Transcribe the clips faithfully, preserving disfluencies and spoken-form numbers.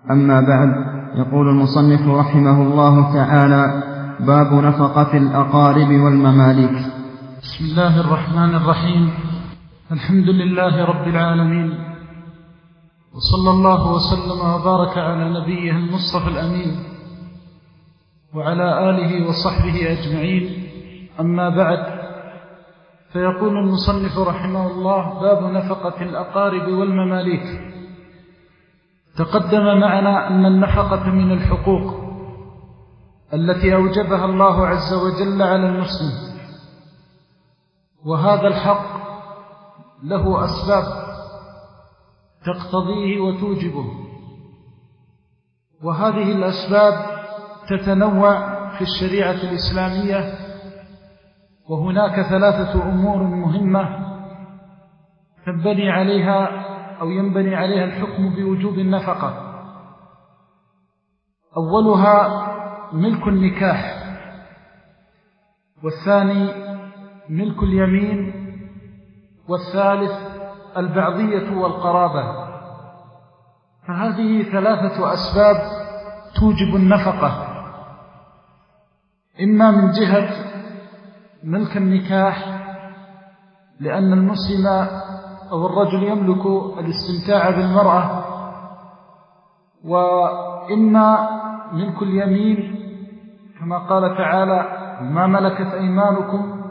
أما بعد، يقول المصنف رحمه الله تعالى: باب نفقة الأقارب والمماليك. بسم الله الرحمن الرحيم. الحمد لله رب العالمين، وصلى الله وسلم وبارك على نبيه المصطفى الأمين وعلى آله وصحبه أجمعين. أما بعد، فيقول المصنف رحمه الله: باب نفقة الأقارب والمماليك. تقدم معنا أن النفقة من الحقوق التي أوجبها الله عز وجل على المسلم، وهذا الحق له أسباب تقتضيه وتوجبه، وهذه الأسباب تتنوع في الشريعة الإسلامية، وهناك ثلاثة أمور مهمة تنبني عليها أو ينبني عليها الحكم بوجوب النفقة. أولها ملك النكاح، والثاني ملك اليمين، والثالث البعضية والقرابة. فهذه ثلاثة أسباب توجب النفقة، إما من جهة ملك النكاح، لأن المسلم أو الرجل يملك الاستمتاع بالمرأة، وإما ملك اليمين كما قال تعالى: ما ملكت أيمانكم،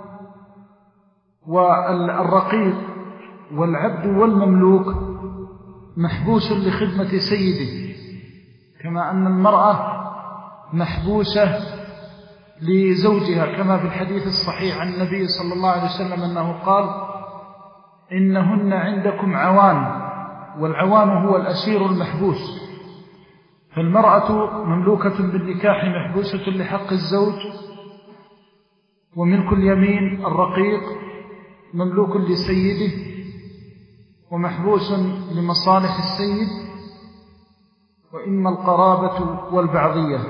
والرقيق والعبد والمملوك محبوس لخدمة سيده، كما أن المرأة محبوسة لزوجها، كما في الحديث الصحيح عن النبي صلى الله عليه وسلم أنه قال: إنهن عندكم عوان، والعوان هو الأسير المحبوس. فالمرأة مملوكة بالنكاح محبوسة لحق الزوج، وملك اليمين الرقيق مملوك لسيده ومحبوس لمصالح السيد، وإما القرابة والبعضية.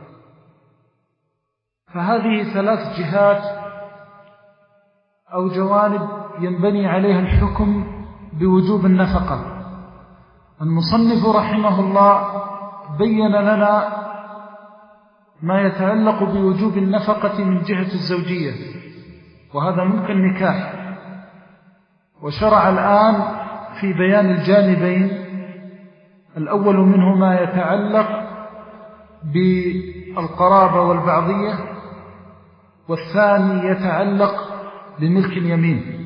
فهذه ثلاث جهات أو جوانب ينبني عليها الحكم بوجوب النفقة. المصنف رحمه الله بين لنا ما يتعلق بوجوب النفقة من جهة الزوجية، وهذا ملك النكاح، وشرع الآن في بيان الجانبين. الأول منه ما يتعلق بالقرابة والبعضية، والثاني يتعلق بملك اليمين.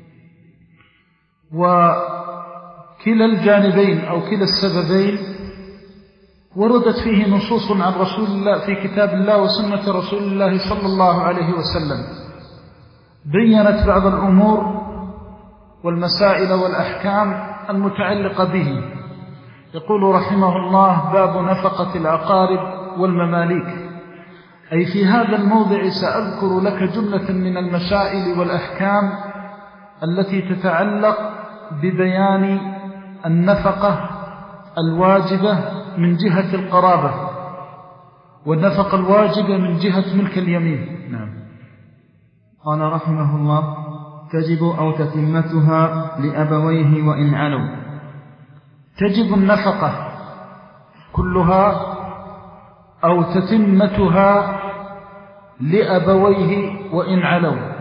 وكلا الجانبين أو كلا السببين وردت فيه نصوص عن رسول الله في كتاب الله وسنة رسول الله صلى الله عليه وسلم، بيّنت بعض الأمور والمسائل والأحكام المتعلقة به. يقول رحمه الله: باب نفقة الأقارب والمماليك. أي في هذا الموضع سأذكر لك جملة من المسائل والأحكام التي تتعلق ببيان النفقة الواجبة من جهة القرابة، والنفقة الواجبة من جهة ملك اليمين. نعم. قال رحمه الله: تجب أو تتمتها لأبويه وإن علوا. تجب النفقة كلها أو تتمتها لأبويه وإن علوا،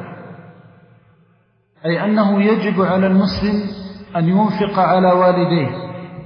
أي أنه يجب على المسلم أن ينفق على والديه،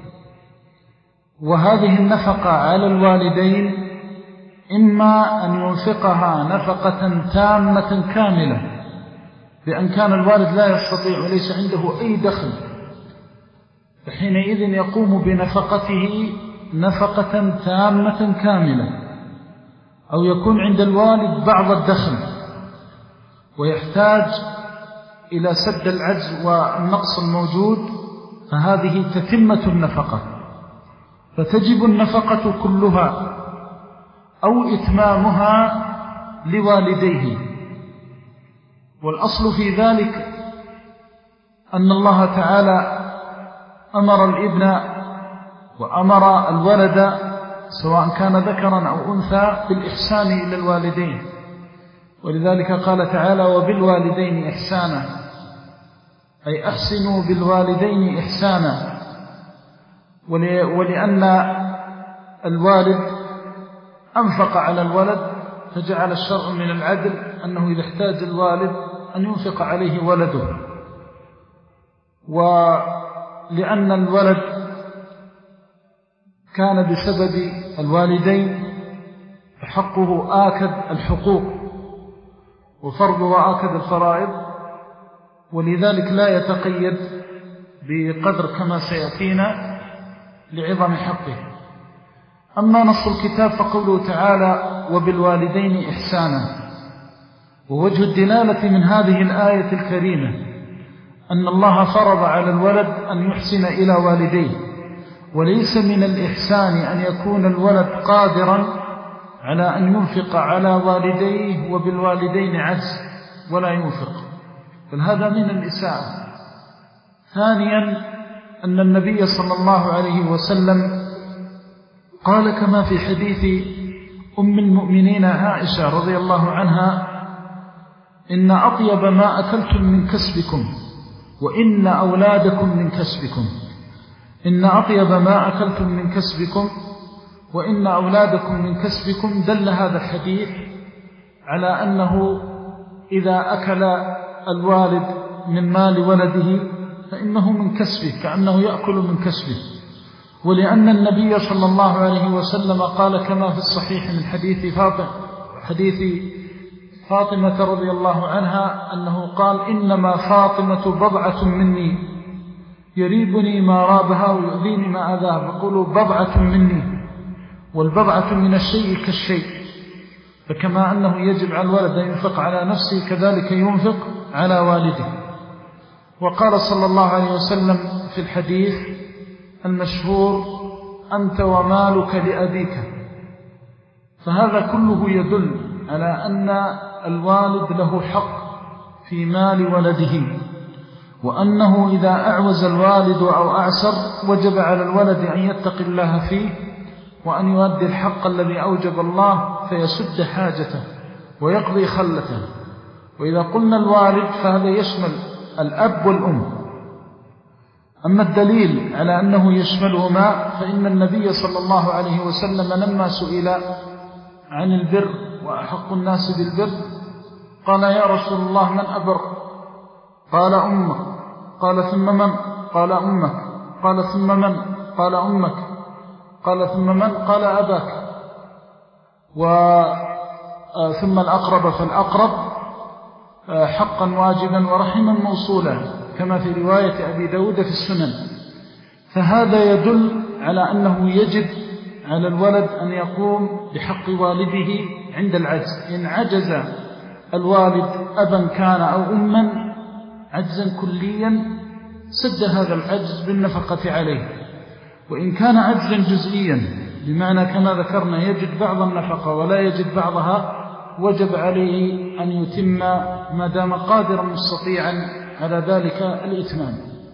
وهذه النفقة على الوالدين إما أن ينفقها نفقة تامة كاملة، بأن كان الوالد لا يستطيع وليس عنده أي دخل، فحينئذ يقوم بنفقته نفقة تامة كاملة، أو يكون عند الوالد بعض الدخل ويحتاج إلى سد العجز والنقص الموجود، فهذه تتمة النفقة. فتجب النفقة كلها أو إتمامها لوالديه. والأصل في ذلك أن الله تعالى أمر الابن وأمر الولد سواء كان ذكرا أو أنثى بالإحسان إلى الوالدين، ولذلك قال تعالى: وبالوالدين إحسانا، أي أحسنوا بالوالدين إحسانا. ولأن الوالد أنفق على الولد، فجعل الشرع من العدل أنه إذا احتاج الوالد أن ينفق عليه ولده، ولأن الولد كان بسبب الوالدين فحقه آكد الحقوق وفرضه آكد الفرائض، ولذلك لا يتقيد بقدر كما سيأتينا لعظم حقه. أما نص الكتاب فقوله تعالى وبالوالدين إحسانا، ووجه الدلالة من هذه الآية الكريمة أن الله فرض على الولد أن يحسن إلى والديه، وليس من الإحسان أن يكون الولد قادرا على أن ينفق على والديه وبالوالدين عجز ولا ينفق، بل هذا من الإساءة. ثانيا أن النبي صلى الله عليه وسلم قال كما في حديث أم المؤمنين عائشة رضي الله عنها: إن أطيب ما أكلتم من كسبكم وإن أولادكم من كسبكم. إن أطيب ما أكلتم من كسبكم وإن أولادكم من كسبكم. دل هذا الحديث على أنه إذا أكل الوالد من مال ولده فإنه من كسبه، كأنه يأكل من كسبه. ولأن النبي صلى الله عليه وسلم قال كما في الصحيح من حديث فاطمة حديث فاطمة رضي الله عنها أنه قال: إنما فاطمة بضعة مني يريبني ما رابها ويؤذيني ما أذاه. فقولوا بضعة مني، والبضعة من الشيء كالشيء، فكما أنه يجب على الولد أن ينفق على نفسه كذلك ينفق على والده. وقال صلى الله عليه وسلم في الحديث المشهور: أنت ومالك لأبيك. فهذا كله يدل على أن الوالد له حق في مال ولده، وأنه إذا أعوز الوالد أو أعسر وجب على الولد أن يتقي الله فيه وأن يؤدي الحق الذي أوجب الله فيسد حاجته ويقضي خلته. وإذا قلنا الوالد فهذا يشمل الأب والأم. أما الدليل على أنه يشملهما فإن النبي صلى الله عليه وسلم لما سئل عن البر وأحق الناس بالبر قال: يا رسول الله من أبر؟ قال: أمك. قال: ثم من؟ قال: أمك. قال: ثم من؟ قال: أمك. قال: ثم من؟ قال: أباك. وثم الأقرب فالأقرب، حقا واجبا ورحما موصولا، كما في رواية أبي داود في السنن. فهذا يدل على أنه يجب على الولد أن يقوم بحق والده عند العجز. إن عجز الوالد أبا كان أو أما عجزا كليا سد هذا العجز بالنفقة عليه، وإن كان عجزا جزئيا بمعنى كما ذكرنا يجد بعض النفقة ولا يجد بعضها وجب عليه أن يتم ما دام قادرا مستطيعا على ذلك الإتمام.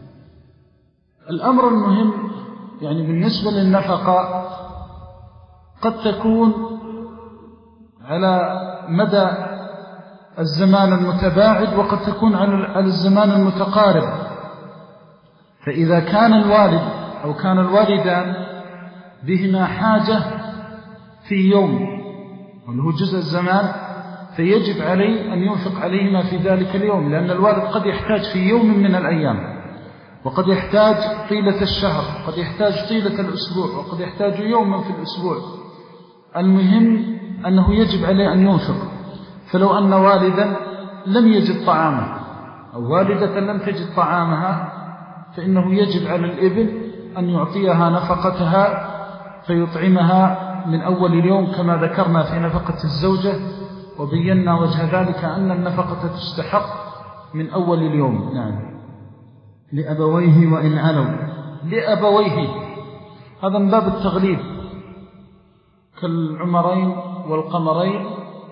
الأمر المهم يعني بالنسبة للنفقة قد تكون على مدى الزمان المتباعد وقد تكون على الزمان المتقارب. فإذا كان الوالد أو كان الوالدان بهما حاجة في يوم وله جزء الزمان فيجب عليه أن ينفق عليهما في ذلك اليوم، لأن الوالد قد يحتاج في يوم من الأيام، وقد يحتاج طيلة الشهر، قد يحتاج طيلة الأسبوع، وقد يحتاج يوما في الأسبوع. المهم أنه يجب عليه أن ينفق. فلو أن والدا لم يجد طعامه أو والدة لم تجد طعامها فإنه يجب على الابن أن يعطيها نفقتها فيطعمها من أول اليوم كما ذكرنا في نفقة الزوجة، وبينا وجه ذلك أن النفقة تستحق من أول اليوم. نعم. لأبويه وإن علوا. لأبويه هذا من باب التغليب كالعمرين والقمرين.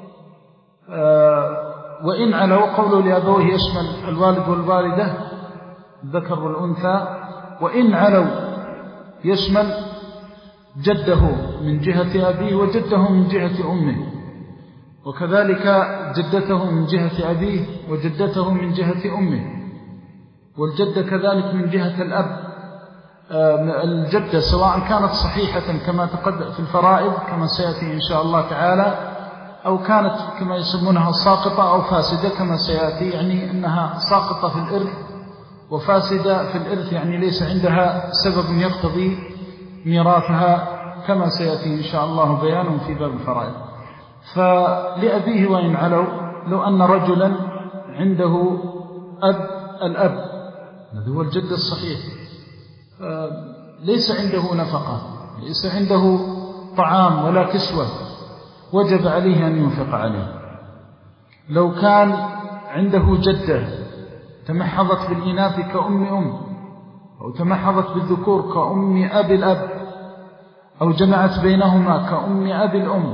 آه وإن علوا قوله لأبويه يشمل الوالد والوالدة الذكر والأنثى، وإن علوا يشمل جده من جهة أبيه وجده من جهة أمه، وكذلك جدته من جهة أبيه وجدته من جهة أمه، والجد كذلك من جهة الأب. الجدة سواء كانت صحيحة كما تقدم في الفرائض كما سيأتي إن شاء الله تعالى، أو كانت كما يسمونها ساقطة أو فاسدة كما سيأتي، يعني أنها ساقطة في الإرث وفاسدة في الإرث، يعني ليس عندها سبب يقتضي ميراثها كما سيأتي إن شاء الله بيانه في باب الفرائض. فلأبيه وإن علوا، لو أن رجلا عنده أب الأب الذي هو الجد الصحيح ليس عنده نفقة، ليس عنده طعام ولا كسوة، وجب عليه أن ينفق عليه. لو كان عنده جدة تمحضت بالإناث كأم أم، أو تمحضت بالذكور كأم أب الأب، أو جمعت بينهما كأم أب الأم،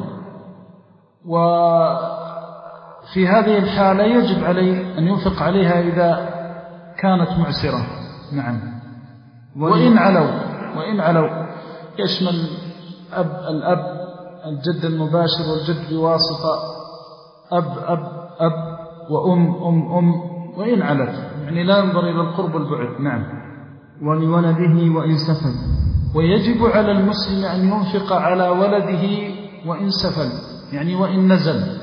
وفي هذه الحالة يجب عليه أن ينفق عليها إذا كانت معسرة. نعم. وإن علوا وإن علوا يشمل أب الأب الجد المباشر والجد بواسطة أب أب أب وأم أم أم وإن علت، يعني لا ينظر إلى القرب والبعد. نعم. ولولده وإن سفل. ويجب على المسلم أن ينفق على ولده وإن سفل، يعني وإن نزل.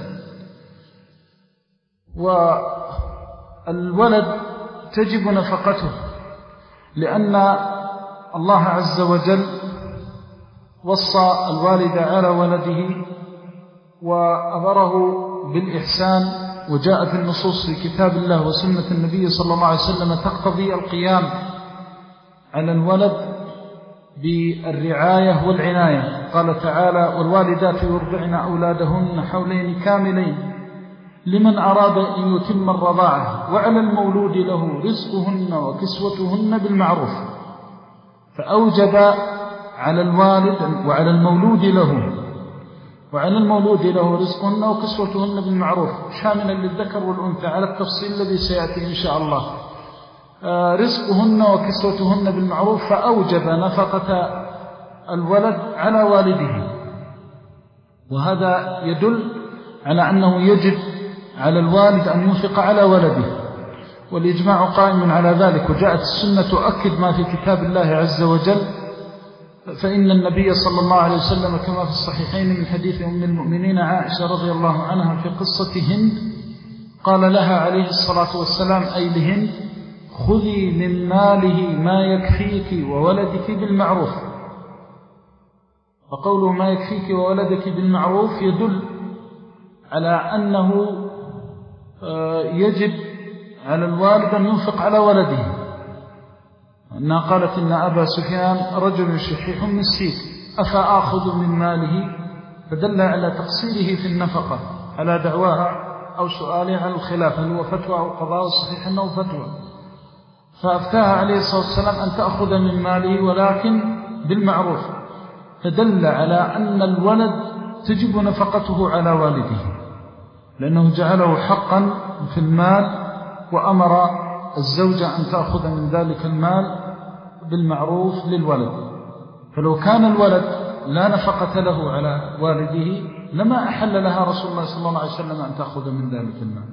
والولد تجب نفقته، لأن الله عز وجل وصى الوالد على ولده وأمره بالإحسان، وجاءت النصوص في كتاب الله وسنة النبي صلى الله عليه وسلم تقتضي القيام على الولد بالرعاية والعناية. قال تعالى: والوالدات يرضعن أولادهن حولين كاملين لمن أراد أن يتم الرضاعة وعلى المولود له رزقهن وكسوتهن بالمعروف. فأوجب على الوالد وعلى المولود له وعلى المولود له رزقهن وكسوتهن بالمعروف، شاملا للذكر والأنثى على التفصيل الذي سيأتي إن شاء الله. رزقهن وكسوتهن بالمعروف، فأوجب نفقة الولد على والده، وهذا يدل على أنه يجب على الوالد أن ينفق على ولده، والإجماع قائم على ذلك. وجاءت السنة تؤكد ما في كتاب الله عز وجل، فإن النبي صلى الله عليه وسلم كما في الصحيحين من حديث أم المؤمنين عائشة رضي الله عنها في قصة هند، قال لها عليه الصلاة والسلام: أي لهند، خذي من ماله ما يكفيك وولدك بالمعروف. وقوله ما يكفيك وولدك بالمعروف يدل على أنه يجب على الوالد أن ينفق على ولده. أنها قالت: إن أبا سفيان رجل شحيح مسكين أفآخذ من ماله، فدل على تقصيره في النفقة على دعواها أو سؤالها عن الخلاف هل هو فتوى أو قضاء، الصحيح أنه فتوى. فأفتاها عليه الصلاة والسلام أن تأخذ من ماله ولكن بالمعروف، فدل على أن الولد تجب نفقته على والده، لأنه جعله حقا في المال، وأمر الزوجة أن تأخذ من ذلك المال بالمعروف للولد. فلو كان الولد لا نفقة له على والده لما أحل لها رسول الله صلى الله عليه وسلم أن تأخذ من ذلك المال.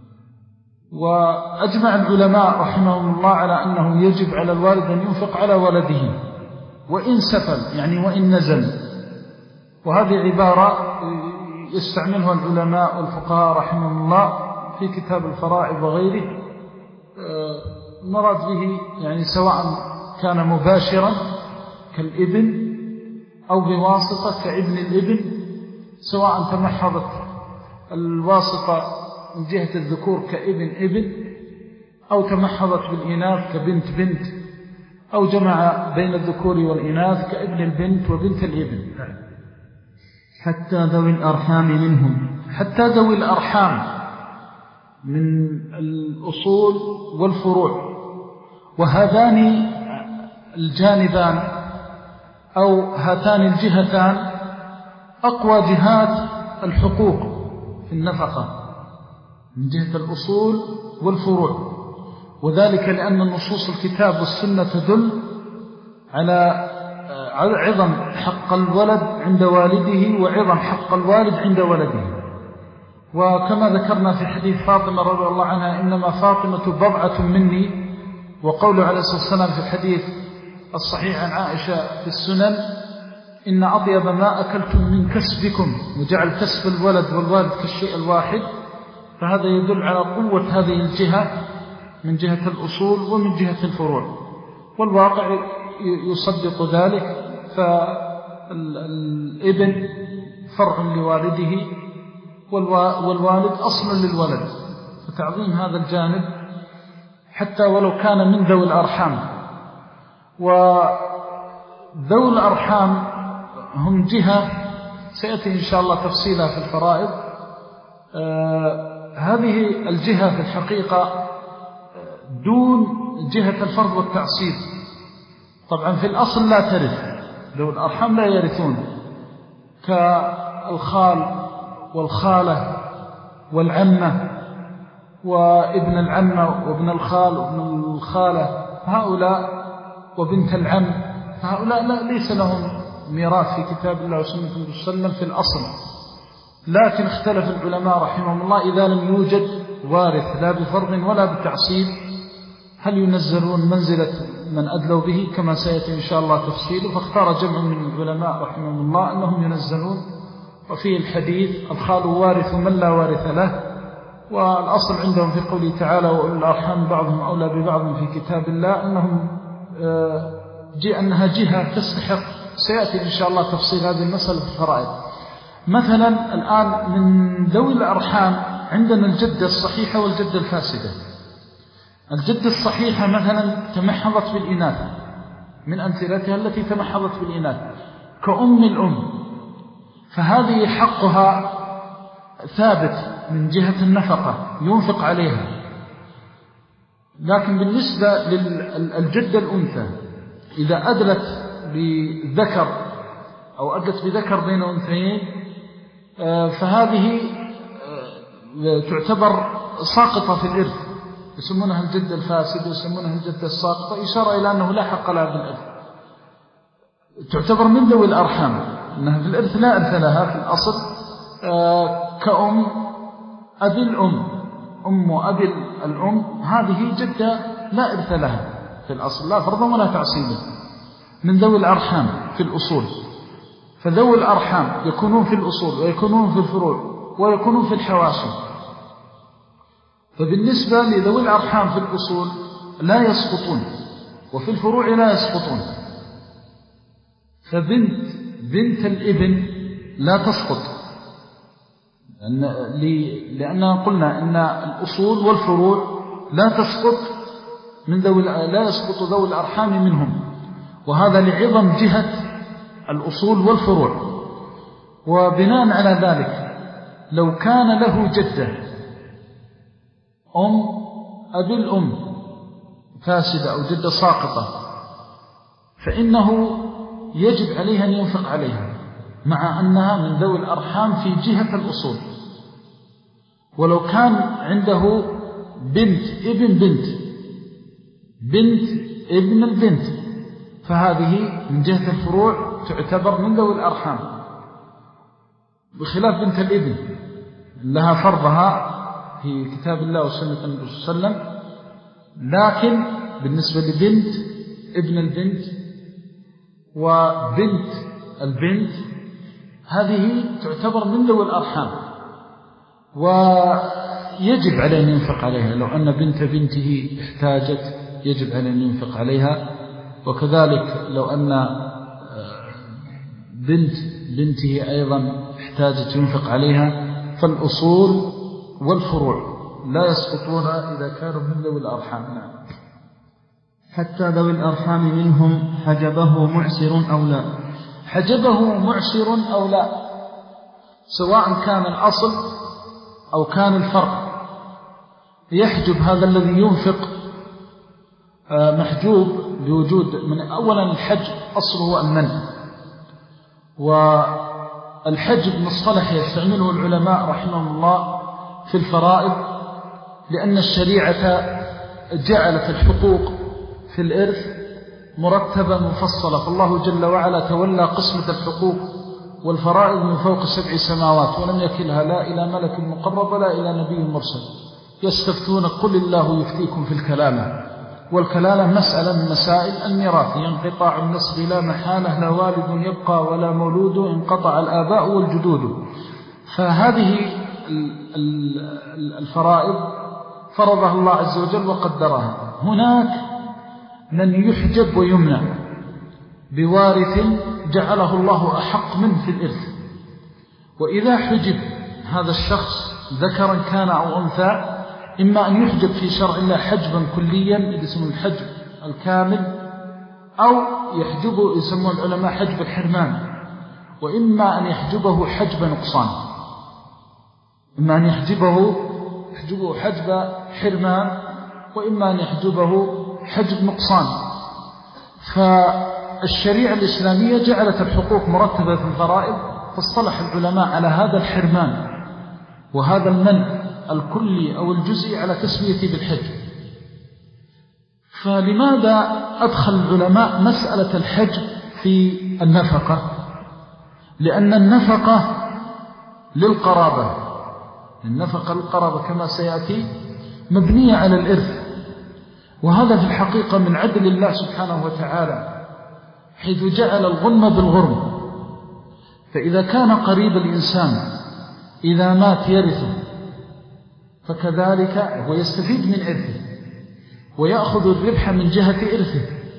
وأجمع العلماء رحمهم الله على أنه يجب على الوالد أن ينفق على ولده وإن سفل، يعني وإن نزل. وهذه عبارة يستعملها العلماء والفقهاء رحمهم الله في كتاب الفرائض وغيره، مراد به يعني سواء كان مباشرا كالابن أو بواسطة كابن الابن، سواء تمحضت الواسطة من جهة الذكور كابن ابن، أو تمحضت بالإناث كبنت بنت، أو جمع بين الذكور والإناث كابن البنت وبنت الابن. حتى ذوي الأرحام منهم، حتى ذوي الأرحام من الأصول والفروع. وهذان الجانبان أو هاتان الجهتان أقوى جهات الحقوق في النفقة من جهة الأصول والفروع، وذلك لأن النصوص الكتاب والسنة تدل على عظم حق الولد عند والده وعظم حق الوالد عند ولده. وكما ذكرنا في حديث فاطمة رضي الله عنها: إنما فاطمة بضعة مني، وقول عليه الصلاة والسلام في الحديث الصحيح عن عائشة في السنن: إن أطيب ما أكلتم من كسبكم، وجعل كسب الولد والوالد كالشيء الواحد. فهذا يدل على قوة هذه الجهة من جهة الأصول ومن جهة الفروع، والواقع يصدق ذلك. فالابن فرع لوالده، والوالد أصل للولد، فتعظيم هذا الجانب حتى ولو كان من ذوي الأرحام. وذوي الأرحام هم جهة سيأتي إن شاء الله تفصيلها في الفرائض. آه هذه الجهة في الحقيقة دون جهة الفرض والتعصيب. طبعا في الأصل لا ترث، ذوي الأرحام لا يرثون، كالخال والخالة والعمة وابن العمة وابن الخال وابن الخالة، هؤلاء وبنت العم، هؤلاء لا ليس لهم ميراث في كتاب الله وسنة النبي صلى الله عليه وسلم في الأصل. لكن اختلف العلماء رحمهم الله إذا لم يوجد وارث لا بفرض ولا بتعصيب هل ينزلون منزلة من أدلوا به، كما سيأتي إن شاء الله تفصيله. فاختار جمع من العلماء رحمهم الله أنهم ينزلون. وفيه الحديث: الخال وارث من لا وارث له. والأصل عندهم في قوله تعالى: وأولي الأرحام بعضهم أولى ببعض في كتاب الله، أنهم جي أنها جهة تستحق. سيأتي إن شاء الله تفصيل هذه المسألة في الفرائض. مثلا الآن من ذوي الأرحام عندنا الجدة الصحيحة والجدة الفاسدة. الجدة الصحيحة مثلا تمحضت بالإناث، من أمثلتها التي تمحضت بالإناث كأم الأم، فهذه حقها ثابت من جهة النفقة ينفق عليها. لكن بالنسبة للجدة الأنثى إذا أدلت بذكر أو أدلت بذكر بين أنثيين فهذه تعتبر ساقطة في الإرث، يسمونها الجدة الفاسدة ويسمونها الجدة الساقطة، إشارة إلى أنه لا حق لها بالإرث. تعتبر من ذوي الأرحام، أنها في الإرث لا إرث لها في الأصل، كأم أبي الأم، أم أبي الأم، هذه جدة لا إرث لها في الأصل، لا فرضا ولا تعصيبا، من ذوي الأرحام في الأصول. فذوي الأرحام يكونون في الأصول ويكونون في الفروع ويكونون في الحواشي. فبالنسبة لذوي الأرحام في الأصول لا يسقطون، وفي الفروع لا يسقطون. فبنت بنت الابن لا تسقط، لأننا قلنا إن الأصول والفروع لا تسقط من ذوي لا يسقط ذوي الأرحام منهم، وهذا لعظم جهة الأصول والفروع. وبناء على ذلك لو كان له جدة أم أبي الأم فاسدة أو جدة ساقطة فإنه يجب عليها أن ينفق عليها، مع أنها من ذوي الأرحام في جهة الأصول. ولو كان عنده بنت ابن بنت بنت ابن البنت فهذه من جهة الفروع تعتبر من ذوي الأرحام، بخلاف بنت الابن لها فرضها في كتاب الله وسنة النبي صلى الله عليه وسلم. لكن بالنسبة لبنت ابن البنت وبنت البنت هذه تعتبر من ذوي الأرحام، ويجب عليه أن ينفق عليها. لو أن بنت بنته احتاجت يجب عليه أن ينفق عليها، وكذلك لو أن بنت بنته أيضا احتاجت ينفق عليها. فالأصول والفروع لا يسقطون إذا كانوا من ذوي الأرحام. نعم. حتى ذوي الأرحام منهم حجبه معسر أو لا. حجبه معسر أو لا، سواء كان الأصل أو كان الفرق، يحجب هذا الذي ينفق محجوب بوجود من أولا الحج أصله المنع، والحج بمصطلح يستعمله العلماء رحمهم الله في الفرائض، لأن الشريعة جعلت الحقوق في الإرث مرتبة مفصلة، فالله جل وعلا تولى قسمة الحقوق والفرائض من فوق سبع سماوات، ولم يكلها لا إلى ملك مقرب ولا إلى نبي مرسل. يستفتون قل الله يفتيكم في الكلامة، والكلالة مسألة من مسائل الميراث، ينقطع النسب لا محالة، لا والد يبقى ولا مولود، انقطع الآباء والجدود. فهذه الفرائض فرضها الله عز وجل وقدرها. هناك من يحجب ويمنع بوارث جعله الله أحق منه في الإرث. وإذا حجب هذا الشخص ذكرا كان أو أنثى، إما أن يحجب في شرع الله حجبا كليا اسمه الحجب الكامل، أو يحجبه يسمون العلماء حجب الحرمان، وإما أن يحجبه حجب نقصان. إما أن يحجبه يحجبه حجب حرمان، وإما أن يحجبه حجب نقصان. فالشريعة الإسلامية جعلت الحقوق مرتبة في الفرائض، فاصطلح العلماء على هذا الحرمان وهذا المنع الكلي أو الجزئي على تسميته بالحجب. فلماذا أدخل العلماء مسألة الحجب في النفقة؟ لأن النفقة للقرابة، النفقة للقرابة كما سيأتي مبنية على الإرث، وهذا في الحقيقة من عدل الله سبحانه وتعالى، حيث جعل الغنم بالغرم. فإذا كان قريب الإنسان إذا مات يرثه، فكذلك هو يستفيد من إرثه ويأخذ الربح من جهة إرثه،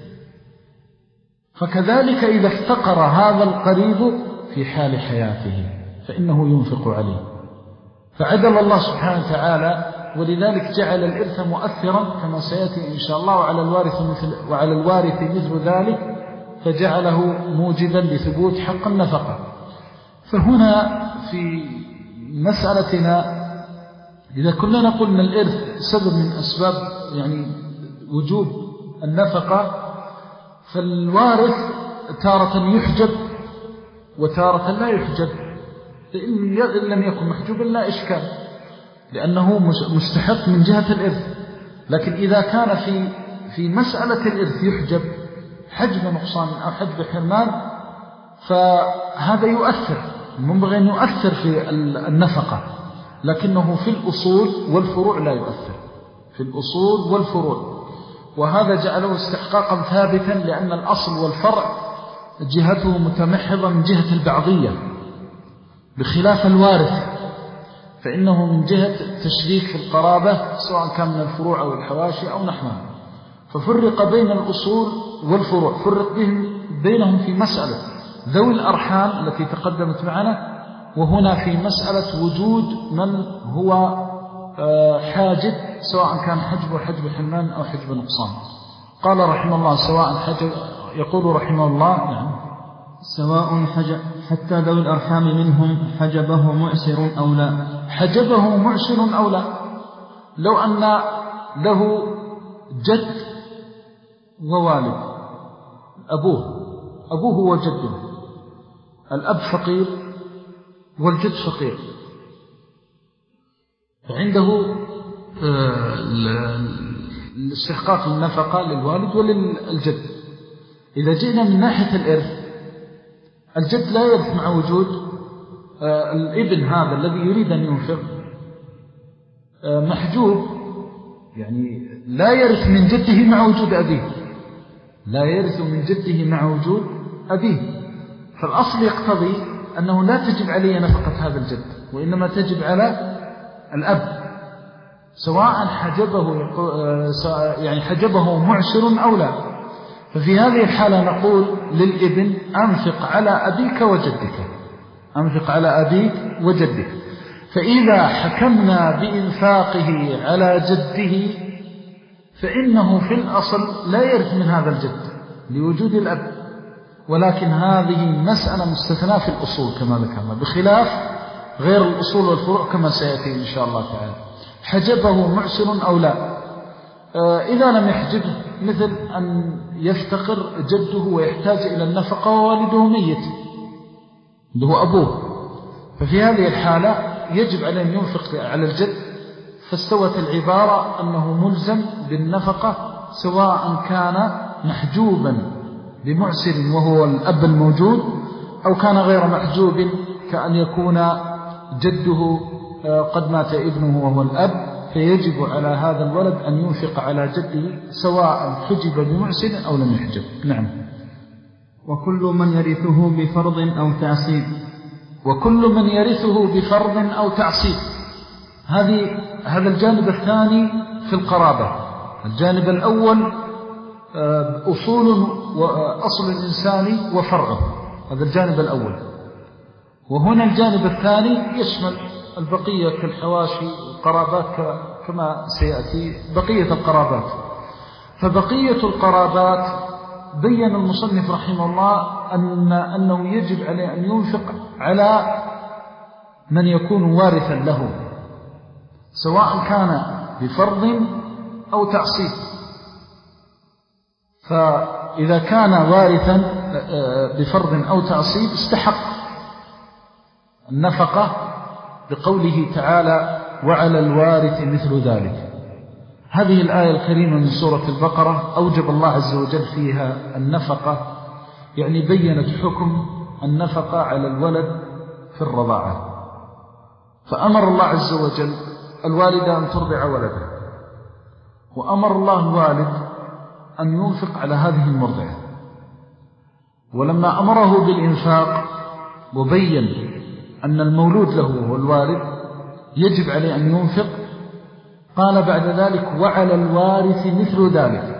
فكذلك إذا افتقر هذا القريب في حال حياته فإنه ينفق عليه. فعدل الله سبحانه وتعالى، ولذلك جعل الإرث مؤثرا كما سيأتي إن شاء الله، وعلى الوارث مثل, وعلى الوارث مثل ذلك، فجعله موجبا لثبوت حق النفقة. فهنا في مسألتنا إذا كنا نقول أن الإرث سبب من أسباب يعني وجوب النفقة، فالوارث تارة يحجب وتارة لا يحجب. فإن لم يكن محجوبا لا إشكال، لأنه مستحق من جهة الإرث. لكن إذا كان في في مسألة الإرث يحجب حجب نقصان أو حجب حرمان، فهذا يؤثر، منبغي أن يؤثر في النفقة، لكنه في الأصول والفروع لا يؤثر، في الأصول والفروع. وهذا جعله استحقاقا ثابتا، لأن الأصل والفرع جهته متمحضة من جهة البعضية، بخلاف الوارث فإنه من جهة التشريك في القرابة، سواء كان من الفروع أو الحواشي أو نحوها. ففرق بين الأصول والفروع، فرق بهم بينهم في مسألة ذوي الأرحام التي تقدمت معنا، وهنا في مسألة وجود من هو حاجب، سواء كان حجب حجب حرمان أو حجب نقصان. قال رحمه الله سواء حجب، يقول رحمه الله نعم سواء حجب حتى ذوي الأرحام منهم حجبه معسر أو لا، حجبه معسر أو لا. لو أن له جد ووالد، أبوه أبوه وجده، الأب فقير والجد فقير، فعنده الاستحقاق النفقة للوالد وللجد. إذا جئنا من ناحية الإرث، الجد لا يرث مع وجود الابن هذا الذي يريد أن ينفق، محجوب، يعني لا يرث من جده مع وجود أبيه، لا يرث من جده مع وجود أبيه. فالأصل يقتضي أنه لا تجب عليه نفقة هذا الجد، وإنما تجب على الأب، سواء حجبه يعني حجبه معسر أو لا. ففي هذه الحالة نقول للابن أنفق على أبيك وجدك، أنفق على أبيك وجدك. فإذا حكمنا بإنفاقه على جده فإنه في الأصل لا يرث من هذا الجد لوجود الأب، ولكن هذه مسألة مستثناة في الأصول كما ذكرنا، بخلاف غير الأصول والفروع كما سيأتي إن شاء الله تعالى. حجبه معسر أو لا، إذا لم يحجبه مثل أن يفتقر جده ويحتاج إلى النفقة ووالده ميت اللي هو أبوه، ففي هذه الحالة يجب عليه أن ينفق على الجد. فاستوت العبارة أنه ملزم بالنفقة سواء كان محجوبا بمعسر وهو الأب الموجود، أو كان غير محجوب كأن يكون جده قد مات ابنه وهو الأب، فيجب على هذا الولد أن ينفق على جده سواء حجب بمحسن أو لم يحجب. نعم. وكل من يرثه بفرض أو تعصيب. وكل من يرثه بفرض أو تعصيب، هذه هذا الجانب الثاني في القرابة. الجانب الأول أصول وأصل الإنسان وفرعه، هذا الجانب الأول. وهنا الجانب الثاني يشمل البقية كالحواشي والقرابات كما سيأتي بقية القرابات. فبقية القرابات بيّن المصنف رحمه الله أن أنه يجب عليه أن ينفق على من يكون وارثا له، سواء كان بفرض أو تعصيب. فإذا كان وارثا بفرض أو تعصيب استحق النفقة بقوله تعالى وعلى الوارث مثل ذلك. هذه الآية الكريمة من سورة البقرة أوجب الله عز وجل فيها النفقة، يعني بيّنت حكم النفقة على الولد في الرضاعة. فأمر الله عز وجل الوالدة أن ترضع ولدها، وأمر الله الوالد أن ينفق على هذه المرضعة. ولما أمره بالإنفاق وبين أن المولود له هو الوالد يجب عليه أن ينفق، قال بعد ذلك وعلى الوارث مثل ذلك.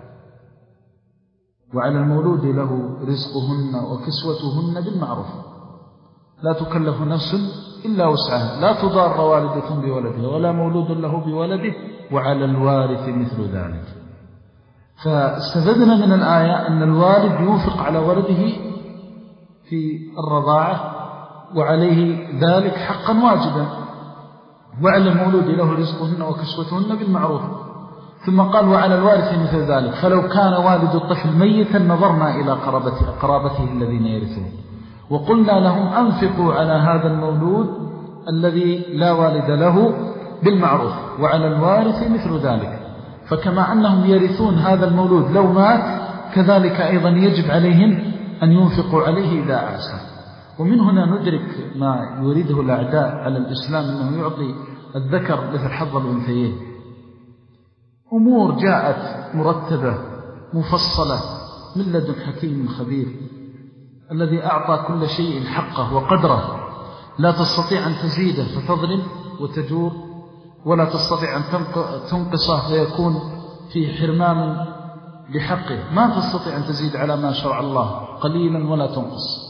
وعلى المولود له رزقهن وكسوتهن بالمعروف، لا تكلف نفس إلا وسعها، لا تضار والدة بولدها ولا مولود له بولده، وعلى الوارث مثل ذلك. فاستفدنا من الآية أن الوالد ينفق على ولده في الرضاعة وعليه ذلك حقا واجبا، وعلى المولود له رزقهن وكسوتهن بالمعروف. ثم قال وعلى الوارث مثل ذلك. فلو كان والد الطفل ميتا نظرنا إلى قرابته, قرابته الذين يرثون وقلنا لهم أنفقوا على هذا المولود الذي لا والد له بالمعروف، وعلى الوارث مثل ذلك. فكما أنهم يرثون هذا المولود لو مات كذلك أيضا يجب عليهم أن ينفقوا عليه إذا أعسى. ومن هنا ندرك ما يريده الأعداء على الإسلام أنه يعطي الذكر مثل حظ الأنثيين. أمور جاءت مرتبة مفصلة من لدن حكيم خبير الذي أعطى كل شيء حقه وقدره، لا تستطيع أن تزيده فتظلم وتجور، ولا تستطيع أن تنقصه فيكون في حرمان بحقه. ما تستطيع أن تزيد على ما شرع الله قليلا ولا تنقص.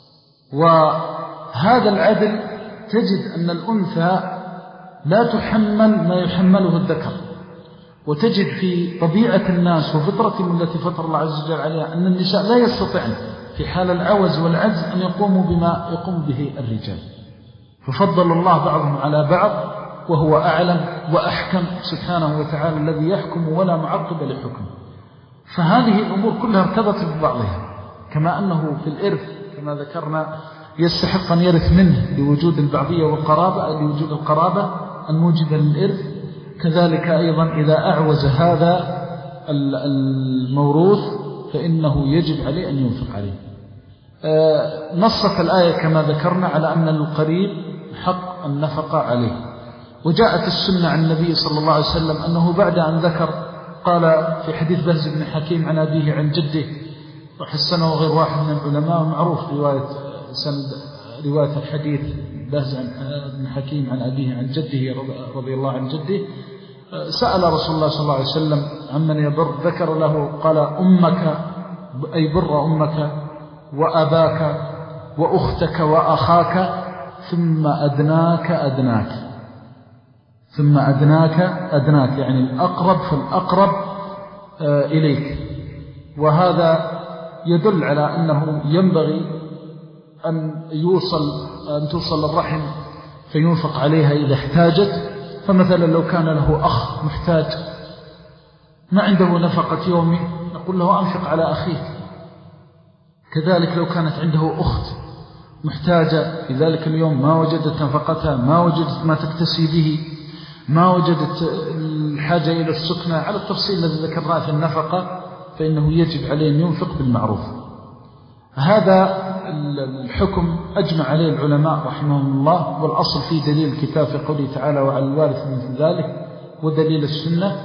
وهذا العدل تجد أن الأنثى لا تحمل ما يحمله الذكر، وتجد في طبيعة الناس وفطرتهم التي فطر الله عز وجل عليها أن النساء لا يستطيعن في حال العوز والعجز أن يقوموا بما يقوم به الرجال. ففضل الله بعضهم على بعض وهو أعلم وأحكم سبحانه وتعالى الذي يحكم ولا معقب لحكم. فهذه الأمور كلها ارتبطت ببعضها، كما أنه في الإرث كما ذكرنا يستحق أن يرث منه لوجود البعضية والقرابة، لوجود القرابة الموجبة للإرث. كذلك أيضا إذا أعوز هذا الموروث فإنه يجب عليه أن ينفق عليه. نصت الآية كما ذكرنا على أن القريب حق النفقة عليه. وجاءت السنة عن النبي صلى الله عليه وسلم أنه بعد أن ذكر قال في حديث بهز بن حكيم عن أبيه عن جده، وحسنه غير واحد من العلماء، معروف رواية سند رواية الحديث بهز بن حكيم عن أبيه عن جده رضي الله عن جده، سأل رسول الله صلى الله عليه وسلم عمن يبر، ذكر له قال أمك أي بر أمك وأباك وأختك وأخاك ثم أدناك أدناك ثم أدناك أدناك يعني الأقرب فالأقرب إليك. وهذا يدل على أنه ينبغي أن يوصل أن توصل الرحم فينفق عليها إذا احتاجت. فمثلا لو كان له أخ محتاج ما عنده نفقة يومي نقول له أنفق على أخيك. كذلك لو كانت عنده أخت محتاجة في ذلك اليوم ما وجدت نفقتها، ما وجدت ما تكتسي به، ما وجدت الحاجة إلى السكنة على التفصيل الذي ذكرناه في النفقة، فإنه يجب عليه أن ينفق بالمعروف. هذا الحكم أجمع عليه العلماء رحمهم الله، والأصل في دليل الكتاب في قوله تعالى وعلى الوارث مثل ذلك. ودليل السنة،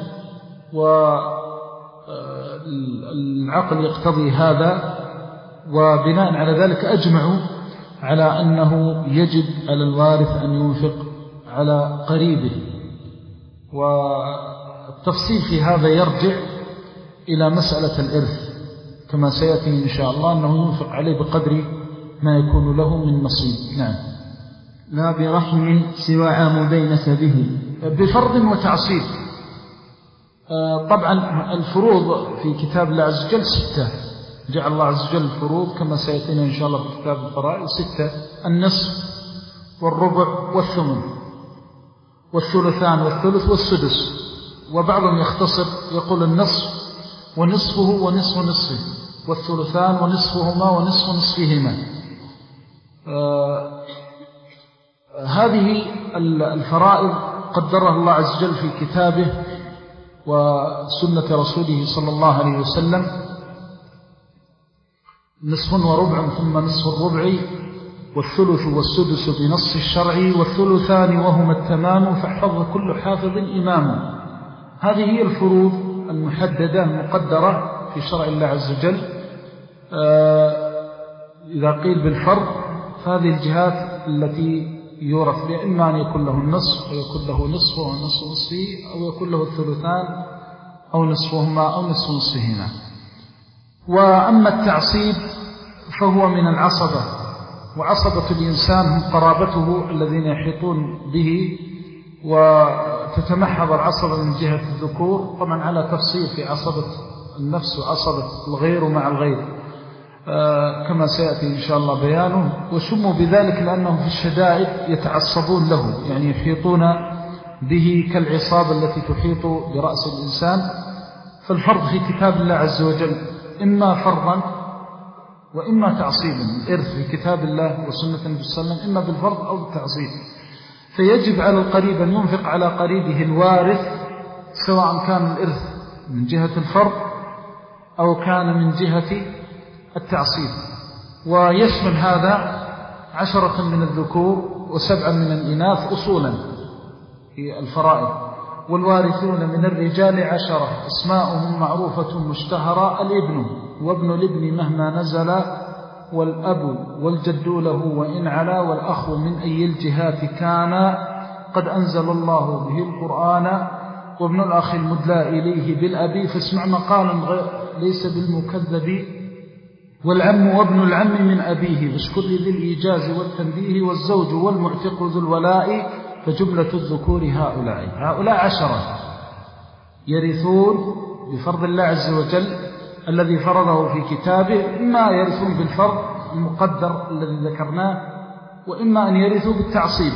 والعقل يقتضي هذا، وبناء على ذلك أجمعوا على أنه يجب على الوارث أن ينفق على قريبه. والتفصيل في هذا يرجع إلى مسألة الإرث كما سيأتي إن شاء الله، أنه ينفق عليه بقدر ما يكون له من نصيب. نعم. لا برحم سوى عامدي نسبه، بفرض وتعصيب. طبعا الفروض في كتاب الله عز وجل ستة، جعل الله عز وجل الفروض كما سيأتينا إن شاء الله في كتاب الفرائض ستة: النصف والربع والثمن والثلثان والثلث والسدس. وبعضهم يختصر يقول النصف ونصفه ونصف نصفه، والثلثان ونصفهما ونصف نصفهما. آه هذه الفرائض قدرها الله عز وجل في كتابه وسنة رسوله صلى الله عليه وسلم: نصف وربع ثم نصف الربع، والثلث والسدس بنص الشرع، والثلثان وهما التمام، فاحفظ كل حافظ إمام. هذه هي الفروض المحددة المقدرة في شرع الله عز وجل. آه إذا قيل بالفرض فهذه الجهات التي يورث بها، إما أن يكون له النصف ويكون له نصفه ونصف نصفه، أو يكون له الثلثان أو نصفهما أو نصف نصفهما. وأما التعصيب فهو من العصبة، وعصبة الإنسان هم قرابته الذين يحيطون به، وتتمحض العصبة من جهة الذكور طبعا على تفصيل في عصبة النفس وعصبة الغير مع الغير آه كما سيأتي إن شاء الله بيانه. وسموا بذلك لأنهم في الشدائد يتعصبون له، يعني يحيطون به كالعصابة التي تحيط برأس الإنسان. فالفرض في كتاب الله عز وجل إما فرضا وإما تعصيبا. الإرث في كتاب الله وسنة النبي صلى الله عليه وسلم إما بالفرض أو بالتعصيب. فيجب على القريب أن ينفق على قريبه الوارث، سواء كان الإرث من جهة الفرض أو كان من جهة التعصيب. ويشمل هذا عشرة من الذكور وسبعة من الإناث أصولا في الفرائض. والوارثون من الرجال عشرة اسماؤهم معروفة مشتهرة: الابن وابن الابن مهما نزل، والأب والجد له وإن علا، والأخ من أي الجهات كان، قد أنزل الله به القرآن، وابن الأخ المدلى إليه بالأبي، فاسمع مقالا ليس بالمكذب، والعم وابن العم من أبيه، فاشكر ذي الإيجاز والتنبيه، والزوج والمعتق ذو الولاء، فجملة الذكور هؤلاء. هؤلاء عشرة يرثون بفرض الله عز وجل الذي فرضه في كتابه، إما يرثون بالفرض المقدر الذي ذكرناه، وإما أن يرثوا بالتعصيب.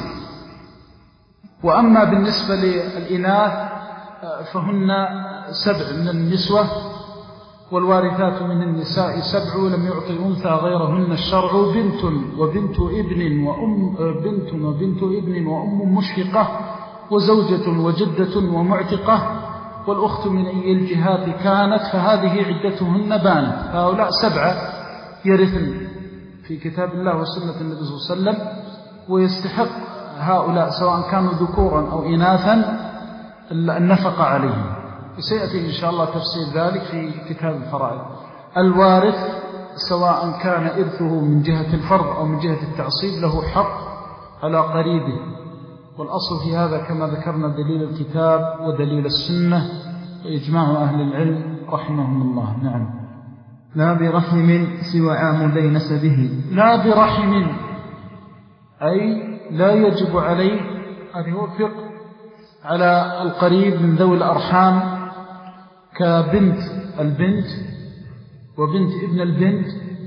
وأما بالنسبة للإناث فهن سبع من النسوة، والوارثات من النساء سبع لم يعطي أنثى غيرهن الشرع: بنت وبنت ابن وأم بنت وبنت ابن وأم مشفقة، وزوجة وجدة ومعتقة، والأخت من أي الجهات كانت، فهذه عدتهن بانت. هؤلاء سبعة يرثن في كتاب الله وسنة النبي صلى الله عليه وسلم، ويستحق هؤلاء سواء كانوا ذكورا أو إناثا النفقة عليهم. سيأتي إن شاء الله تفسير ذلك في كتاب الفرائض. الوارث سواء كان إرثه من جهة الفرض أو من جهة التعصيب له حق على قريبه، والأصل في هذا كما ذكرنا دليل الكتاب ودليل السنة وإجماع أهل العلم رحمهم الله. نعم. لا برحم سوى عامدي نسبه، لا برحم أي لا يجب عليه أن يوفق على القريب من ذوي الأرحام كبنت البنت وبنت ابن البنت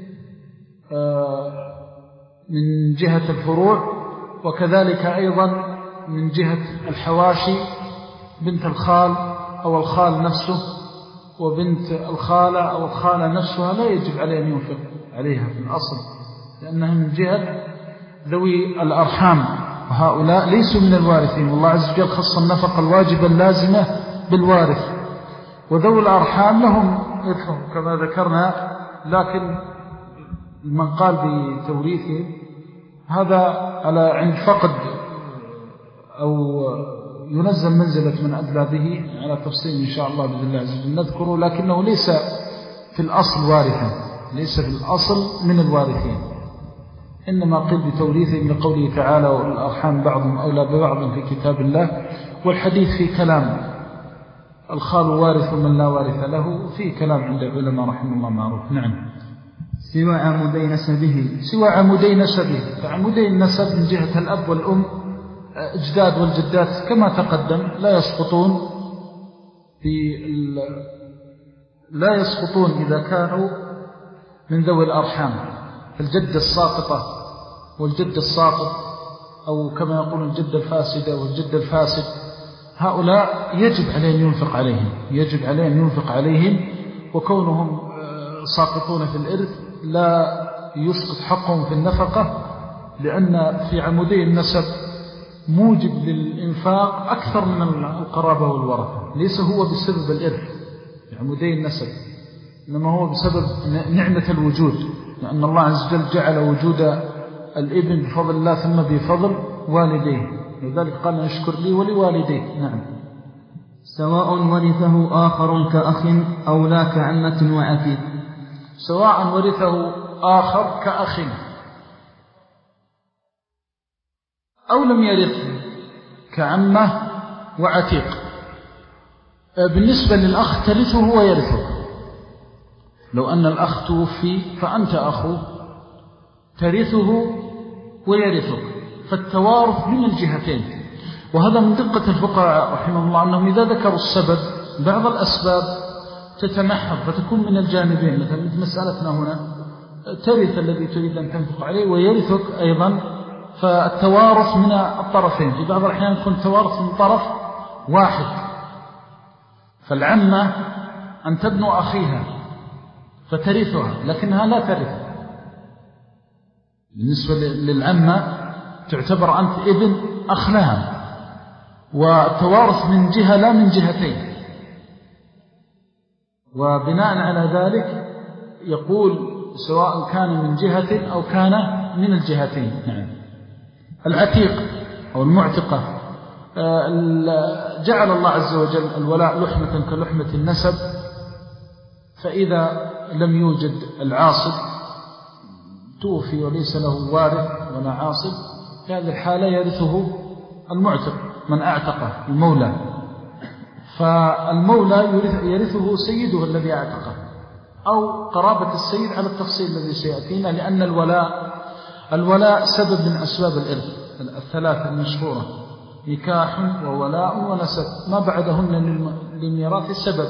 من جهة الفروع، وكذلك أيضا من جهة الحواشي بنت الخال أو الخال نفسه وبنت الخالة أو الخالة نفسها، لا يجب عليه أن ينفق عليها في الأصل، لأنها من جهة ذوي الأرحام، وهؤلاء ليسوا من الوارثين. والله عز وجل خص النفقة الواجبة اللازمة بالوارث، وذوي الأرحام لهم إرثهم كما ذكرنا، لكن من قال بتوريثهم هذا على عند فقد أو ينزل منزلة من أدلى به على تفصيل إن شاء الله بإذن الله عز وجل نذكره، لكنه ليس في الأصل وارثا، ليس في الأصل من الوارثين، إنما قيل بتوريثه من قوله تعالى والأرحام بعضهم أولى ببعض في كتاب الله، والحديث في كلام الخال وارث من لا وارث له، في كلام عند العلماء رحمه الله معروف. نعم. سوى عمودي نسبه سوى عمودي نسبه، فعمودي النسب من جهة الأب والأم أجداد والجدات كما تقدم لا يسقطون في لا يسقطون إذا كانوا من ذوي الأرحام، فالجد الساقطة والجد الساقط، أو كما يقول الجد الفاسدة والجد الفاسد، هؤلاء يجب عليه أن ينفق عليهم، يجب عليه أن ينفق عليهم، وكونهم ساقطون في الإرث لا يسقط حقهم في النفقة، لأن في عمودي النسب موجب للإنفاق أكثر من القرابة والورثة، ليس هو بسبب الإرث في عمودي النسب، إنما هو بسبب نعمة الوجود، لأن الله عز وجل جعل وجود الابن بفضل الله ثم بفضل والديه، لذلك قال نشكر لي ولوالديه. نعم. سواء ورثه آخر كأخ أو لا كعمة وعتيق. سواء ورثه آخر كأخ أو لم يرثه كعمة وعتيق. بالنسبة للأخ ترثه ويرثه، لو أن الأخ توفي فأنت أخوه ترثه ويرثك، فالتوارث من الجهتين. وهذا من دقة الفقهاء رحمه الله أنهم إذا ذكروا السبب بعض الأسباب تتمحض فتكون من الجانبين، مثل مسألتنا هنا ترث الذي تريد أن تنفق عليه ويرثك أيضا، فالتوارث من الطرفين. في بعض الأحيان يكون التوارث من طرف واحد، فالعمة أن تبنو أخيها فترثها لكنها لا ترث. بالنسبة للعمة تعتبر أنت ابن أخ لها، والتوارث من جهة لا من جهتين، وبناء على ذلك يقول سواء كان من جهة أو كان من الجهتين. نعم. العتيق أو المعتقة جعل الله عز وجل الولاء لحمة كلحمة النسب، فإذا لم يوجد العاصب توفي وليس له وارث ولا عاصب، في هذه الحالة يرثه المعتق من أعتقه المولى، فالمولى يرثه سيده الذي أعتقه أو قرابة السيد على التفصيل الذي سيأتينا، لأن الولاء الولاء سبب من أسباب الإرث الثلاثة المشهورة: نكاح وولاء ونسب، ما بعدهن للميراث سبب.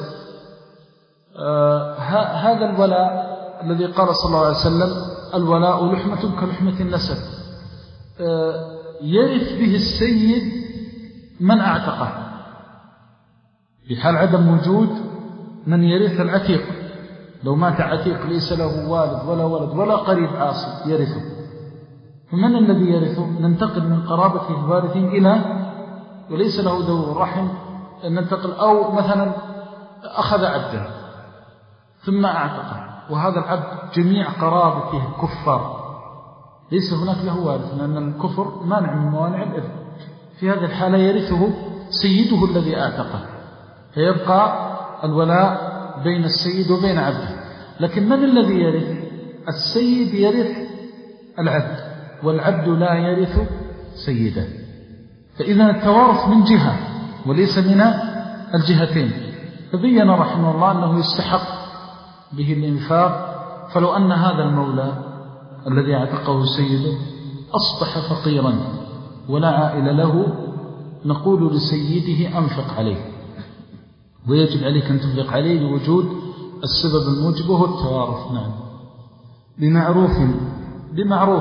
آه هذا الولاء الذي قال صلى الله عليه وسلم الولاء لحمة كلحمة النسب، آه يرث به السيد من أعتقه في حال عدم وجود من يرث العتيق. لو مات عتيق ليس له والد ولا ولد ولا قريب عاصب يرثه، فمن الذي يرثه؟ ننتقل من قرابة الوارثين إلى وليس له ذو الرحم، ننتقل أو مثلا أخذ عبدا ثم أعتقه، وهذا العبد جميع قرابته كفار، ليس هناك له وارث، لأن الكفر مانع من موانع الإرث. في هذه الحالة يرثه سيده الذي أعتقه، فيبقى الولاء بين السيد وبين عبده. لكن من الذي يرث؟ السيد يرث العبد، والعبد لا يرث سيده، فإذا التوارث من جهة وليس من الجهتين. فبين رحمه الله أنه يستحق به الإنفاق، فلو أن هذا المولى الذي اعتقه سيده أصبح فقيرا ولا عائل له، نقول لسيده أنفق عليه، ويجب عليك أن تنفق عليه لوجود السبب الموجب وهو التوارث. نعم. بمعروف بمعروف.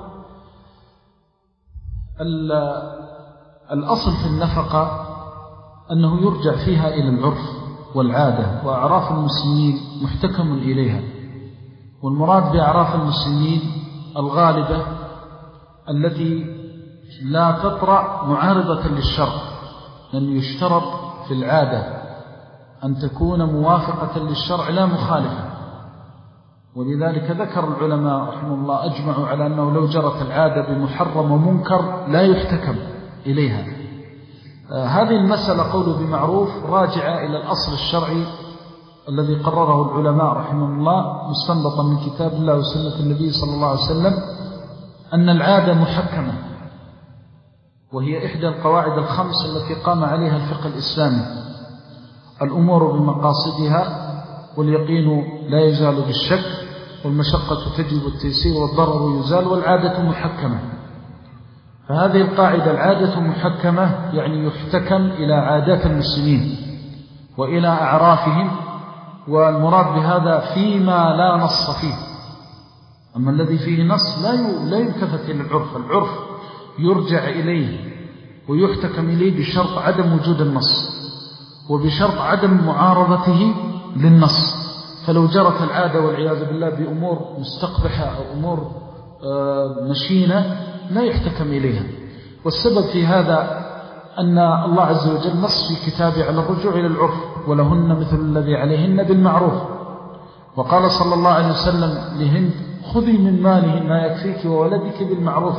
الأصل في النفقة أنه يرجع فيها إلى العرف والعادة، وأعراف المسلمين محتكم إليها، والمراد بأعراف المسلمين الغالبة التي لا تطرأ معارضة للشرع، لأنه يشترط في العادة أن تكون موافقة للشرع لا مخالفة. ولذلك ذكر العلماء رحمه الله أجمعوا على أنه لو جرت العادة بمحرم ومنكر لا يحتكم إليها. آه هذه المسألة قوله بمعروف راجعة إلى الأصل الشرعي الذي قرره العلماء رحمهم الله مستنبطا من كتاب الله وسنة النبي صلى الله عليه وسلم، أن العادة محكمة، وهي إحدى القواعد الخمس التي قام عليها الفقه الإسلامي: الأمور بمقاصدها، واليقين لا يزال بالشك، والمشقة تجب التيسير، والضرر يزال، والعادة محكمة. فهذه القاعدة العادة محكمة يعني يحتكم إلى عادات المسلمين وإلى أعرافهم، والمراد بهذا فيما لا نص فيه. أما الذي فيه نص لا يلتفت إلى العرف، العرف يرجع إليه ويحتكم إليه بشرط عدم وجود النص وبشرط عدم معارضته للنص. فلو جرت العادة والعياذ بالله بأمور مستقبحة أو أمور مشينة لا يحتكم إليها. والسبب في هذا أن الله عز وجل نص في كتابه على الرجوع إلى العرف: ولهن مثل الذي عليهن بالمعروف. وقال صلى الله عليه وسلم لهند: خذي من ماله ما يكفيك وولدك بالمعروف.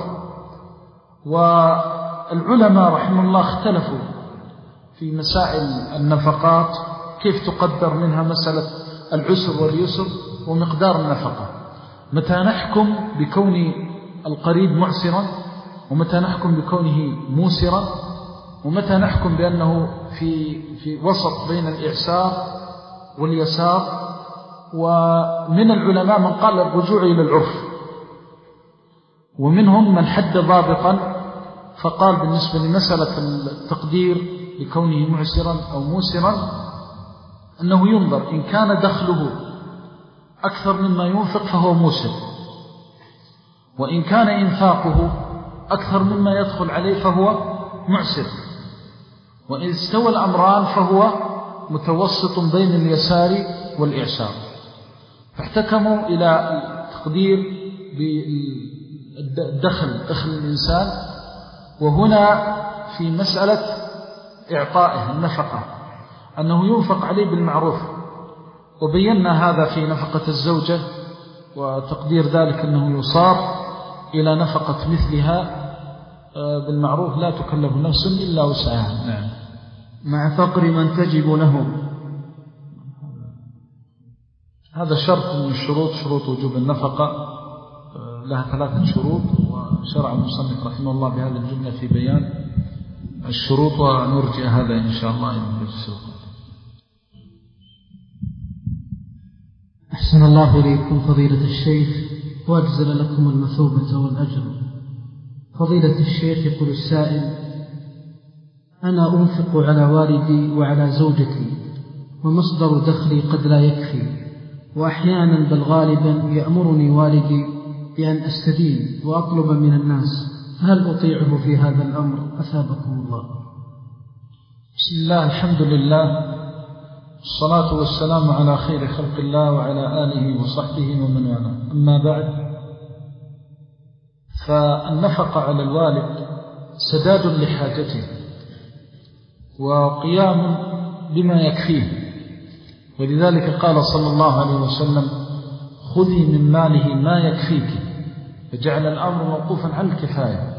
والعلماء رحمه الله اختلفوا في مسائل النفقات، كيف تقدر منها مسألة العسر واليسر ومقدار النفقة، متى نحكم بكون القريب معسرا، ومتى نحكم بكونه موسرا، ومتى نحكم بأنه في, في وسط بين الإعسار واليسار. ومن العلماء من قال الرجوع إلى العرف، ومنهم من حد ضابطا فقال بالنسبة لمسألة التقدير لكونه معسرا أو موسرا أنه ينظر إن كان دخله أكثر مما ينفق فهو موسر، وإن كان إنفاقه أكثر مما يدخل عليه فهو معسر، وإن استوى الأمران فهو متوسط بين اليسار والإعسار. فاحتكموا إلى التقدير بالدخل دخل الإنسان، وهنا في مسألة إعطائه النفقة أنه ينفق عليه بالمعروف، وبينا هذا في نفقة الزوجة، وتقدير ذلك أنه يصار إلى نفقة مثلها بالمعروف لا تكلف نفس إلا وسعها. نعم. مع فقر من تجب له. هذا شرط من الشروط، شروط وجوب النفقة لها ثلاثة شروط، وشرع المصنف رحمه الله بهذه الجملة في بيان الشروط، ونرجع هذا إن شاء الله إلى السوق. أحسن الله إليكم فضيلة الشيخ، وأجزل لكم المثوبة والأجر. فضيلة الشيخ، يقول السائل: أنا أنفق على والدي وعلى زوجتي، ومصدر دخلي قد لا يكفي، وأحيانا بل غالبا يأمرني والدي بأن أستدين وأطلب من الناس، هل أطيعه في هذا الأمر؟ أثابكم الله. بسم الله، الحمد لله، الصلاة والسلام على خير خلق الله وعلى آله وصحبه ومن والاه. أما بعد، فالنفقة على الوالد سداد لحاجته وقيام بما يكفيه، ولذلك قال صلى الله عليه وسلم: خذي من ماله ما يكفيك، فجعل الأمر موقوفا على الكفاية،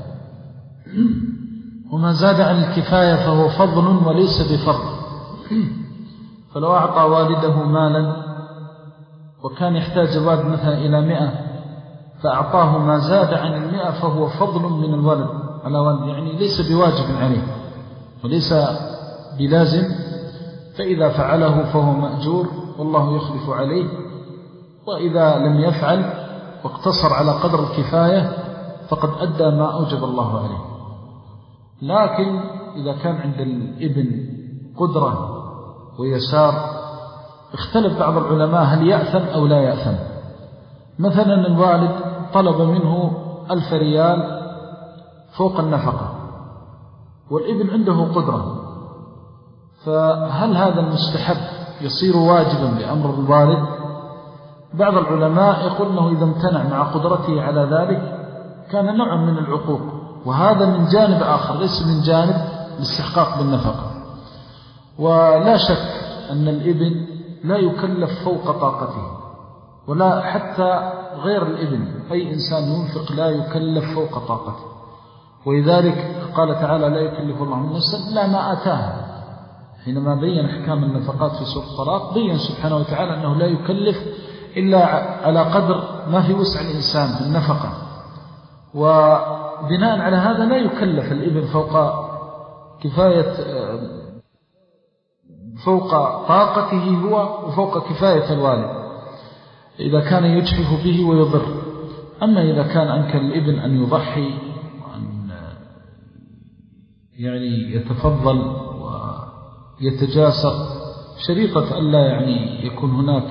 وما زاد عن الكفاية فهو فضل وليس بفضل. فلو أعطى والده مالا وكان يحتاج الوالد مثلا إلى مئة، فأعطاه ما زاد عن المئة فهو فضل من الولد على والد، يعني ليس بواجب عليه وليس بلازم، فإذا فعله فهو مأجور والله يخلف عليه، وإذا لم يفعل واقتصر على قدر الكفاية فقد أدى ما أوجب الله عليه. لكن إذا كان عند الابن قدرة ويسار، اختلف بعض العلماء هل يأثم أو لا يأثم. مثلا الوالد طلب منه ألف ريال فوق النفقة، والابن عنده قدرة، فهل هذا المستحب يصير واجبا بأمر الوالد؟ بعض العلماء يقول أنه إذا امتنع مع قدرته على ذلك كان نوع من العقوق، وهذا من جانب آخر ليس من جانب الاستحقاق بالنفقة. ولا شك أن الابن لا يكلف فوق طاقته، ولا حتى غير الابن، أي إنسان ينفق لا يكلف فوق طاقته، ولذلك قال تعالى لا يكلف الله نفسا إلا ما آتاها. حينما بين أحكام النفقات في سورة الطلاق بين سبحانه وتعالى أنه لا يكلف إلا على قدر ما في وسع الإنسان في النفقة، وبناء على هذا لا يكلف الابن فوق كفاية فوق طاقته هو وفوق كفاية الوالد إذا كان يجحف به ويضر. أما إذا كان أمكن الابن أن يضحي وأن يعني يتفضل ويتجاسر شريطة ألا يعني يكون هناك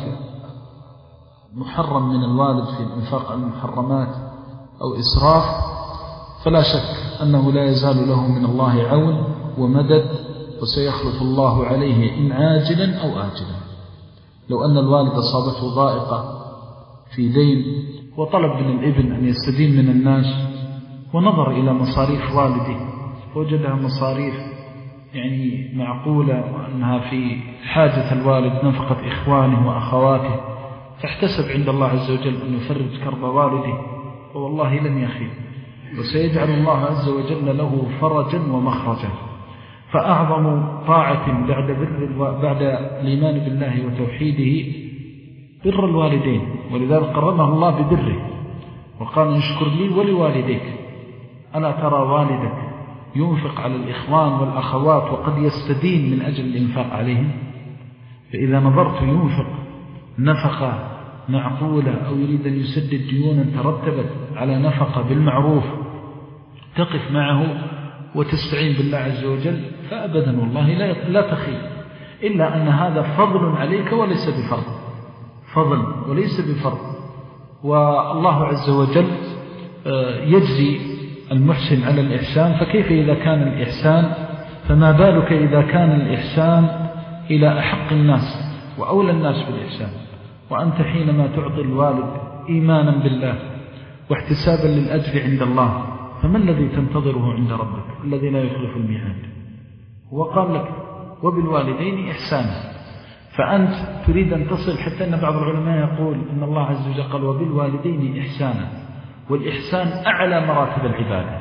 محرم من الوالد في الإنفاق على المحرمات أو إسراف، فلا شك أنه لا يزال له من الله عون ومدد، وسيخلف الله عليه إن عاجلا أو آجلا. لو أن الوالد أصابته ضائقة في دين وطلب من الابن أن يستدين من الناس ونظر إلى مصاريف والده وجدها مصاريف يعني معقولة وأنها في حاجة الوالد نفقة إخوانه وأخواته، فاحتسب عند الله عز وجل أن يفرج كرب والده، والله لن يخيب، وسيجعل الله عز وجل له فرجا ومخرجا. فأعظم طاعة بعد بر بعد الإيمان بالله وتوحيده بر الوالدين، ولذلك قرنه الله ببره وقال اشكر لي ولوالديك. ألا ترى والدك ينفق على الإخوان والأخوات وقد يستدين من أجل الإنفاق عليهم؟ فإذا نظرت ينفق نفقة معقولة أو يريد أن يسدد ديونا ترتبت على نفقة بالمعروف تقف معه وتستعين بالله عز وجل، فأبدا والله لا, لا تخيب، إلا أن هذا فضل عليك وليس بفرض، فضل وليس بفرض. والله عز وجل يجزي المحسن على الإحسان، فكيف إذا كان الإحسان، فما بالك إذا كان الإحسان إلى أحق الناس وأولى الناس بالإحسان. وأنت حينما تعطي الوالد إيمانا بالله واحتسابا للأجر عند الله، فما الذي تنتظره عند ربك الذي لا يخلف الميعاد؟ وقال لك وبالوالدين إحسانا، فأنت تريد أن تصل، حتى أن بعض العلماء يقول إن الله عز وجل قال وبالوالدين إحسانا، والإحسان أعلى مراتب العبادة،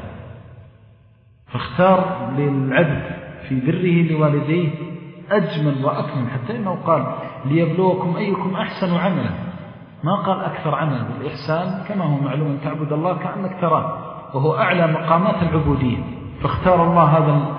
فاختار للعبد في بره لوالديه أجمل وأكمل، حتى إنه قال ليبلوكم أيكم أحسن عملا، ما قال أكثر عملا. بالإحسان كما هو معلوم أن تعبد الله كأنك تراه، وهو أعلى مقامات العبودية، فاختار الله هذا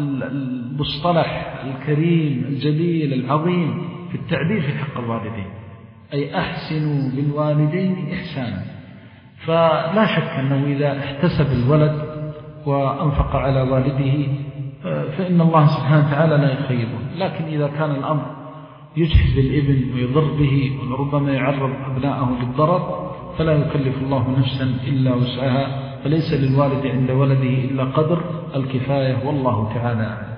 المصطلح الكريم الجليل العظيم في التعبير في حق الوالدين، أي أحسنوا بالوالدين إحسانا. فلا شك أنه إذا احتسب الولد وأنفق على والده فإن الله سبحانه وتعالى لا يخيبه، لكن إذا كان الأمر يجحف بالابن ويضر به وربما يعرض أبناءه للضرر فلا يكلف الله نفسا إلا وسعها، فليس للوالد عند ولده إلا قدر الكفاية، والله تعالى أعلم.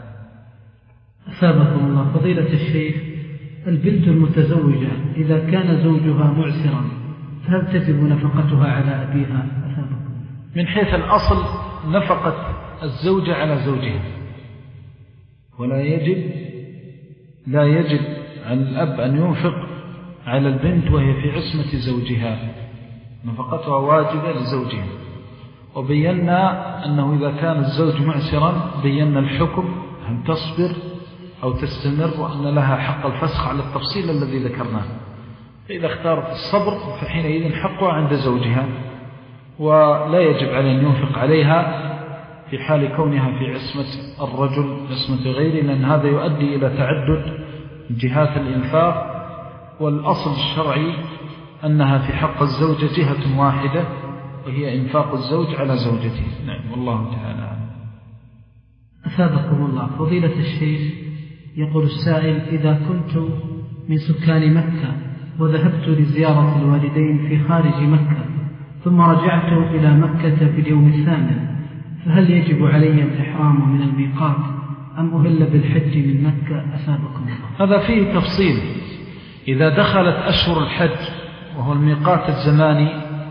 أثابكم الله. فضيلة الشيخ، البنت المتزوجة إذا كان زوجها معسرا فهل تجب نفقتها على أبيها؟ أثابكم. من حيث الأصل نفقة الزوجة على زوجها، ولا يجب لا يجب على الأب أن ينفق على البنت وهي في عصمة زوجها، نفقتها واجبة لزوجها. وبينا أنه إذا كان الزوج معسرا بينا الحكم، هل تصبر أو تستمر، وأن لها حق الفسخ على التفصيل الذي ذكرناه. فإذا اختارت الصبر فحينئذ حقها عند زوجها، ولا يجب عليه أن ينفق عليها في حال كونها في عصمة الرجل عصمة غيره، لأن هذا يؤدي إلى تعدد جهات الإنفاق، والأصل الشرعي أنها في حق الزوجة جهة واحدة وهي إنفاق الزوج على زوجته. نعم، والله تعالى. أثابكم الله. فضيلة الشيخ، يقول السائل: إذا كنت من سكان مكة وذهبت لزيارة الوالدين في خارج مكة ثم رجعت إلى مكة في اليوم الثامن، فهل يجب علي الإحرام من الميقات أم أهل بالحج من مكة؟ أثابكم الله. هذا فيه تفصيل. إذا دخلت أشهر الحج وهو الميقات الزماني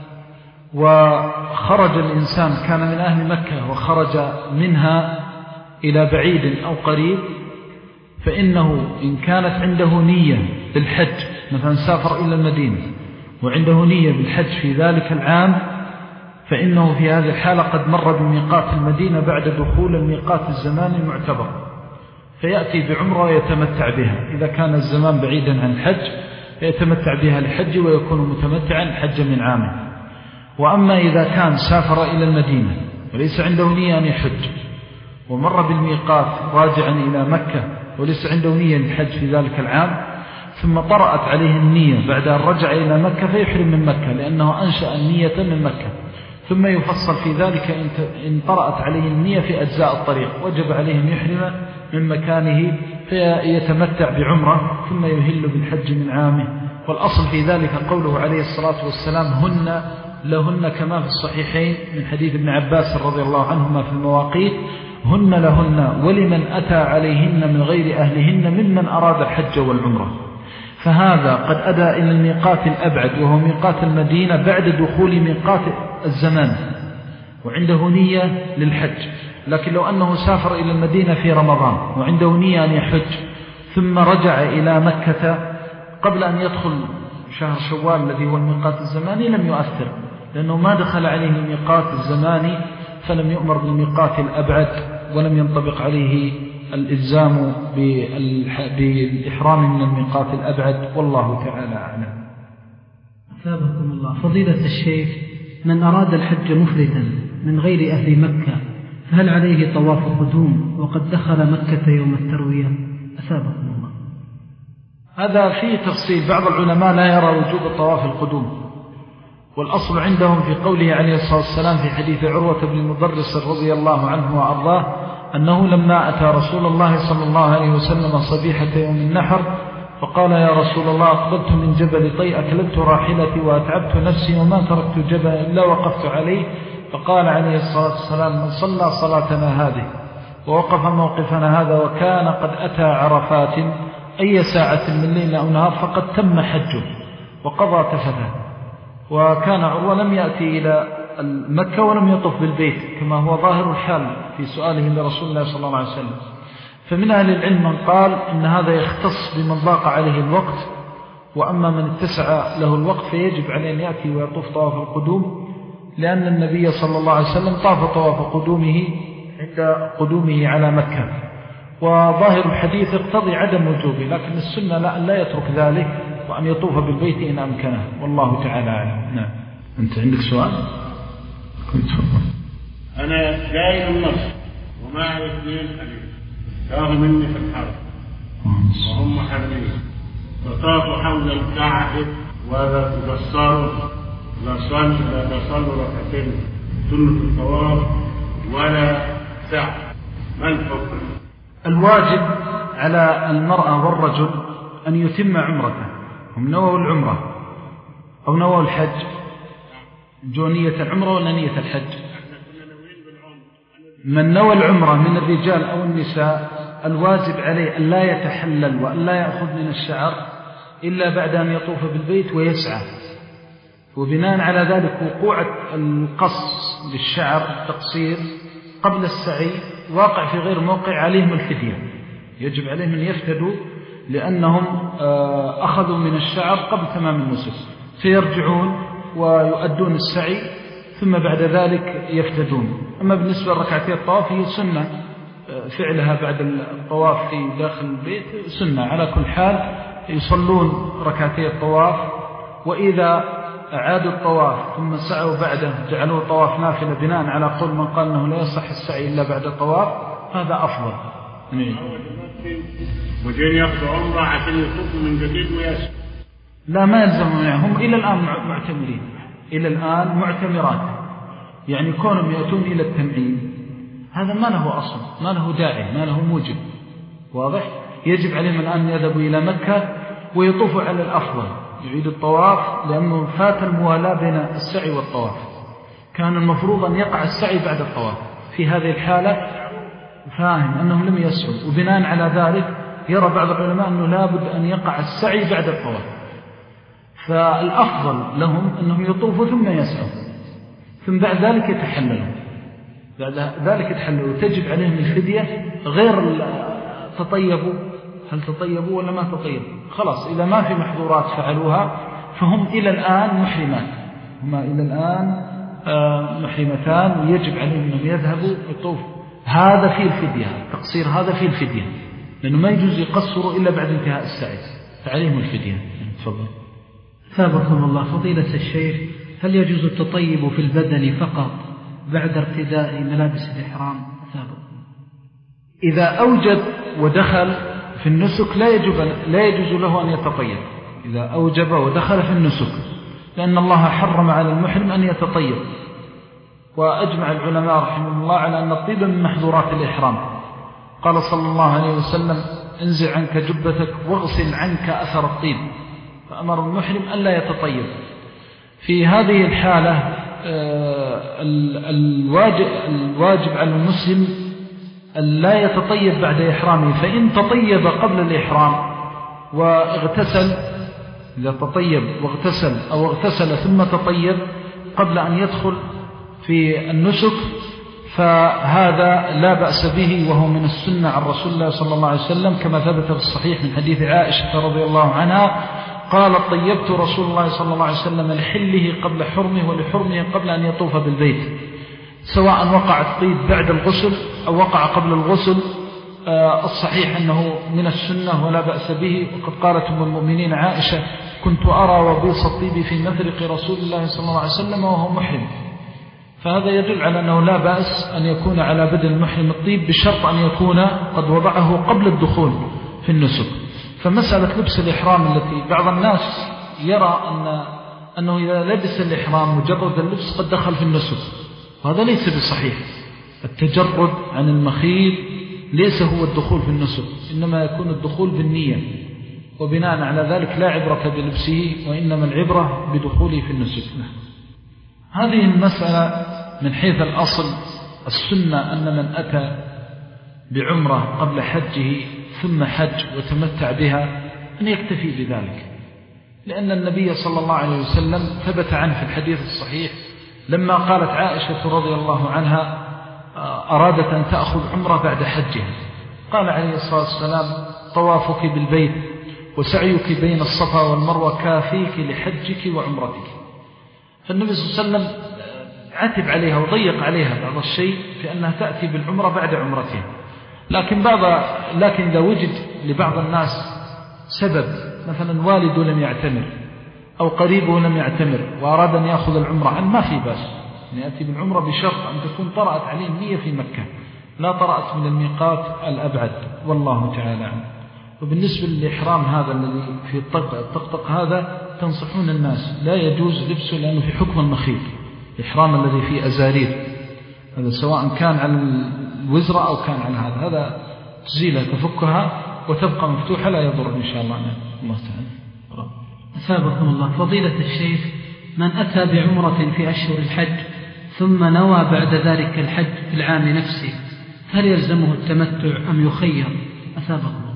وخرج الإنسان كان من أهل مكة وخرج منها إلى بعيد أو قريب، فإنه إن كانت عنده نية بالحج، مثلا سافر إلى المدينة وعنده نية بالحج في ذلك العام، فإنه في هذه الحالة قد مر بميقات المدينة بعد دخول الميقات الزمان المعتبر، فيأتي بعمرة ويتمتع بها. إذا كان الزمان بعيدا عن الحج فيتمتع بها الحج ويكون متمتعا حجا من عامه. وأما إذا كان سافر إلى المدينة وليس عنده نية أن يحج ومر بالميقات راجعا إلى مكة وليس عنده نية للحج في ذلك العام، ثم طرأت عليه النية بعد أن رجع إلى مكة فيحرم من مكة، لأنه أنشأ النية من مكة. ثم يفصل في ذلك إن طرأت عليه النية في أجزاء الطريق وجب عليه أن يحرم من مكانه فيتمتع بعمرة ثم يهل بالحج من عامه. والأصل في ذلك قوله عليه الصلاة والسلام هن لهن كما في الصحيحين من حديث ابن عباس رضي الله عنهما في المواقيت، هن لهن ولمن أتى عليهن من غير أهلهن ممن أراد الحج والعمرة. فهذا قد أدى إلى الميقات الأبعد وهو ميقات المدينة بعد دخول ميقات الزمان وعنده نية للحج. لكن لو أنه سافر إلى المدينة في رمضان وعنده نية أن يحج ثم رجع إلى مكة قبل أن يدخل شهر شوال الذي هو الميقات الزماني لم يؤثر، لأنه ما دخل عليه الميقات الزماني فلم يؤمر بالميقات الأبعد ولم ينطبق عليه الإلزام بالإحرام من الميقات الأبعد، والله تعالى أعلم. أثابكم الله. فضيلة الشيخ، من أراد الحج مفردا من غير أهل مكة فهل عليه طواف قدوم وقد دخل مكة يوم التروية؟ أثابكم الله. هذا فيه تفصيل. بعض العلماء لا يرى وجوب الطواف القدوم، والأصل عندهم في قوله عليه الصلاة والسلام في حديث عروة بن المضرس رضي الله عنه وأرضاه أنه لما أتى رسول الله صلى الله عليه وسلم صبيحة يوم النحر فقال يا رسول الله أقبلت من جبل طي أكلبت راحلتي وأتعبت نفسي وما تركت جبل إلا وقفت عليه، فقال عليه الصلاة والسلام من صلى صلاتنا هذه ووقف موقفنا هذا وكان قد أتى عرفات أي ساعة من ليل أو نهار فقد تم حجه وقضى تفته. وكان عروة لم يأتي إلى مكة ولم يطف بالبيت كما هو ظاهر الحال في سؤاله لرسول الله صلى الله عليه وسلم. فمن أهل العلم من قال إن هذا يختص بمن ضاق عليه الوقت، وأما من اتسع له الوقت فيجب عليه أن يأتي ويطوف طواف القدوم، لأن النبي صلى الله عليه وسلم طاف طواف قدومه عند قدومه على مكة. وظاهر الحديث يقتضي عدم وجوبه، لكن السنة لا, لا يترك ذلك وأن يطوف بالبيت إن أمكنه، والله تعالى أعلم. نعم. أنت عندك سؤال؟ كنت فضل. أنا جاي من مصر ومعي اثنين حبيب كانوا مني في الحرب وهم حرمين، فطافوا حول الكعبة وقصروا لا صلوا ركعتين سنة الطواف ولا سعي. ما الحكم؟ الواجب على المرأة والرجل أن يتم عمرته. هم نووا العمرة أو نووا الحج؟ جو نية العمرة ولا نية الحج؟ من نوى العمرة من الرجال أو النساء الواجب عليه أن لا يتحلل وأن لا يأخذ من الشعر إلا بعد أن يطوف بالبيت ويسعى. وبناء على ذلك وقوع القص للشعر التقصير قبل السعي واقع في غير موقع عليهم الفدية. يجب عليهم أن يفتدوا لأنهم أخذوا من الشعر قبل تمام النسك، فيرجعون ويؤدون السعي ثم بعد ذلك يفتدون. أما بالنسبة لركعتي الطواف هي سنة فعلها بعد الطواف في داخل البيت سنة على كل حال، يصلون ركعتي الطواف، وإذا أعادوا الطواف ثم سعوا بعده جعلوه طواف نافلة بناء على قول من قال أنه لا يصح السعي إلا بعد الطواف، هذا أفضل. وجين يأخذوا عمرة عشان يطوفوا من جديد ويسعوا؟ لا، ما يلزمون، هم إلى الآن معتمرين، إلى الآن معتمرات، يعني كونهم يأتون إلى التنعيم هذا ما له أصل، ما له داعي، ما له موجب. واضح؟ يجب عليهم الآن يذهبوا إلى مكة ويطوفوا على الأفضل، يعيد الطواف، لأنه فات الموالاة بين السعي والطواف. كان المفروض أن يقع السعي بعد الطواف. في هذه الحالة فاهم أنهم لم يسعوا، وبناء على ذلك يرى بعض العلماء أنه لابد أن يقع السعي بعد الطواف. فالأفضل لهم أنهم يطوفوا ثم يسعوا، ثم بعد ذلك يتحللوا، بعد ذلك يتحللوا. تجب عليهم الفدية غير تطيبوا. هل تطيبوا ولا ما تطيبوا؟ خلاص، إذا ما في محظورات فعلوها فهم إلى الآن محرمات، هما إلى الآن محرمتان ويجب عليهم أنهم يذهبوا يطوفوا. هذا فيه الفدية، التقصير هذا فيه الفدية، لأنه ما يجوز يقصروا إلا بعد انتهاء السعي، فعليهم الفدية. تفضل. ثابكم الله. فضيلة الشيخ، هل يجوز التطيب في البدن فقط بعد ارتداء ملابس الإحرام؟ ثابكم. إذا أوجب ودخل في النسك لا يجوز لا يجوز له أن يتطيب. إذا أوجب ودخل في النسك، لأن الله حرم على المحرم أن يتطيب، وأجمع العلماء رحمهم الله على أن الطيب من محظورات الإحرام. قال صلى الله عليه وسلم: انزع عنك جبتك واغسل عنك أثر الطيب، فأمر المحرم أن لا يتطيب. في هذه الحالة الواجب, الواجب على المسلم أن لا يتطيب بعد إحرامه، فإن تطيب قبل الإحرام واغتسل، إذا تطيب واغتسل أو اغتسل ثم تطيب قبل أن يدخل في النسك فهذا لا بأس به، وهو من السنة عن رسول الله صلى الله عليه وسلم، كما ثبت في الصحيح من حديث عائشة رضي الله عنها قال: طيبت رسول الله صلى الله عليه وسلم لحله قبل حرمه ولحرمه قبل أن يطوف بالبيت، سواء وقع الطيب بعد الغسل أو وقع قبل الغسل. آه الصحيح أنه من السنة ولا بأس به. وقد قالت أم المؤمنين عائشة: كنت أرى وبيص الطيب في مفرق رسول الله صلى الله عليه وسلم وهو محرم. فهذا يدل على أنه لا بأس أن يكون على بدن المحرم الطيب، بشرط أن يكون قد وضعه قبل الدخول في النسك. فمسألة لبس الإحرام التي بعض الناس يرى أن أنه إذا لبس الإحرام مجرد اللبس قد دخل في النسك، وهذا ليس بصحيح. التجرد عن المخيط ليس هو الدخول في النسك، إنما يكون الدخول بالنية، وبناء على ذلك لا عبرة بلبسه، وإنما العبرة بدخوله في النسك. هذه المسألة من حيث الأصل السنة أن من أتى بعمرة قبل حجه ثم حج وتمتع بها أن يكتفي بذلك، لأن النبي صلى الله عليه وسلم ثبت عنه في الحديث الصحيح لما قالت عائشة رضي الله عنها: أرادت أن تأخذ عمرة بعد حجها، قال عليه الصلاة والسلام: طوافك بالبيت وسعيك بين الصفا والمروة كافيك لحجك وعمرتك. فالنبي صلى الله عليه وسلم عتب عليها وضيق عليها بعض الشيء في أنها تأتي بالعمرة بعد عمرتها. لكن بعض لكن إذا وجد لبعض الناس سبب، مثلا والده لم يعتمر أو قريبه لم يعتمر وأراد أن يأخذ العمرة عنه، ما في بأس أن يأتي بالعمرة، بشرط أن تكون طرأت عليه النية في مكة، لا طرأت من الميقات الأبعد، والله تعالى عنه. وبالنسبة للإحرام هذا الذي في الطقطق هذا تنصحون الناس لا يجوز لبسه، لأنه في حكم المخيط، الإحرام الذي فيه أزارير، هذا سواء كان على الوزرة أو كان على هذا، هذا تزيلها تفكها وتبقى مفتوحة لا يضر إن شاء الله. الله تعالى. أثابكم الله. فضيلة الشيخ، من أتى بعمرة في أشهر الحج ثم نوى بعد ذلك الحج في العام نفسه، هل يلزمه التمتع أم يخير؟ أثابكم الله.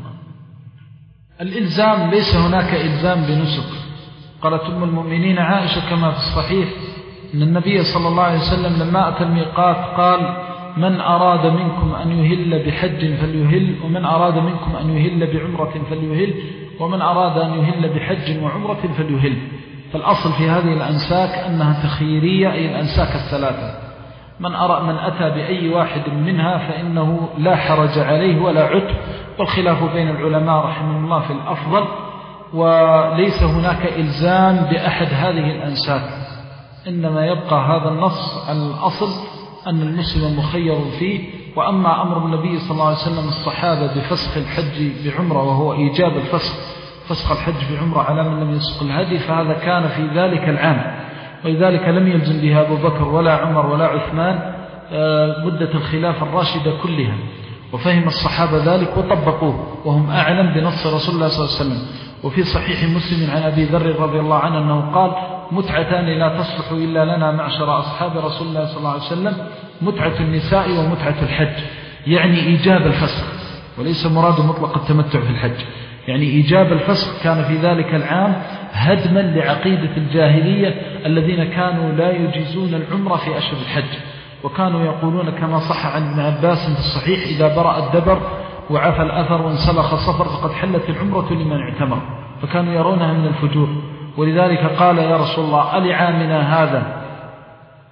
الإلزام ليس هناك إلزام بنسك. قالت أم المؤمنين عائشة كما في الصحيح أن النبي صلى الله عليه وسلم لما أتى الميقات قال: من أراد منكم أن يهل بحج فليهل، ومن أراد منكم أن يهل بعمرة فليهل، ومن أراد أن يهل بحج وعمرة فليهل. فالأصل في هذه الأنساك أنها تخييرية، أي الأنساك الثلاثة، من أرى من أتى بأي واحد منها فإنه لا حرج عليه ولا عتب، والخلاف بين العلماء رحمه الله في الأفضل، وليس هناك إلزام بأحد هذه الأنساك، إنما يبقى هذا النص على الأصل أن المسلم مخير فيه. وأما أمر النبي صلى الله عليه وسلم الصحابة بفسخ الحج بعمرة، وهو إيجاب الفسخ فسخ الحج بعمرة على من لم يسق الهدي، فهذا كان في ذلك العام، ولذلك لم يلزم بها أبو بكر ولا عمر ولا عثمان مدة الخلافة الراشدة كلها، وفهم الصحابة ذلك وطبقوه وهم أعلم بنص رسول الله صلى الله عليه وسلم. وفي صحيح مسلم عن أبي ذر رضي الله عنه أنه قال: متعتان لا تصلح إلا لنا معشر أصحاب رسول الله صلى الله عليه وسلم، متعة النساء ومتعة الحج، يعني إيجاب الفسخ، وليس مراد مطلق التمتع في الحج، يعني إيجاب الفسخ كان في ذلك العام هدما لعقيدة الجاهلية الذين كانوا لا يجيزون العمرة في أشهر الحج، وكانوا يقولون كما صح عن ابن عباس في الصحيح: إذا برأ الدبر وعفى الأثر وانسلخ الصفر فقد حلت العمرة لمن اعتمر، فكانوا يرونها من الفجور. ولذلك قال: يا رسول الله ألعامنا هذا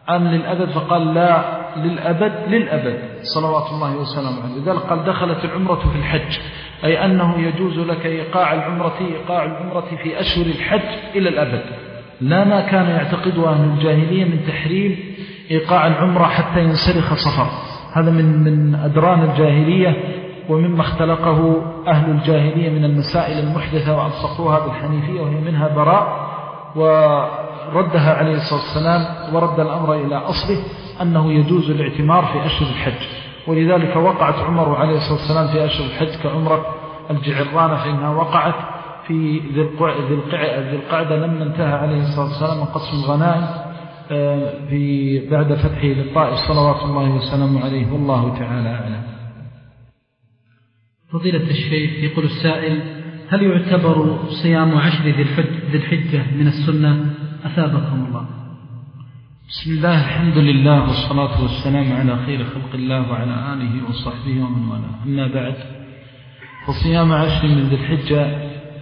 أم للأبد؟ فقال لا، للأبد للأبد صلوات الله وسلامه عليه. لذلك قال دخلت العمرة في الحج، أي أنه يجوز لك إيقاع العمرة إيقاع العمرة في أشهر الحج إلى الأبد، لا ما كان يعتقده أهل الجاهلية من تحريم إيقاع العمرة حتى ينسلخ صفر. هذا من من أدران الجاهلية ومما اختلقه أهل الجاهلية من المسائل المحدثة وألصقوها بالحنيفية، وهي منها براء، وردها عليه الصلاة والسلام ورد الأمر إلى أصله أنه يجوز الاعتمار في أشهر الحج. ولذلك وقعت عمر عليه الصلاة والسلام في أشهر الحج كعمرة الجعرانة، فإنها وقعت في ذي القعدة لما انتهى عليه الصلاة والسلام من قسم الغنائم في بعد فتحه للطائف صلوات الله وسلامه عليه، والله تعالى أعلم. فضيلة الشيخ، يقول السائل: هل يعتبر صيام عشر ذي الحجة من السنة؟ أثابكم الله. بسم الله، الحمد لله، والصلاة والسلام على خير خلق الله وعلى آله وصحبه ومن والاه، أما بعد، فصيام عشر من ذي الحجة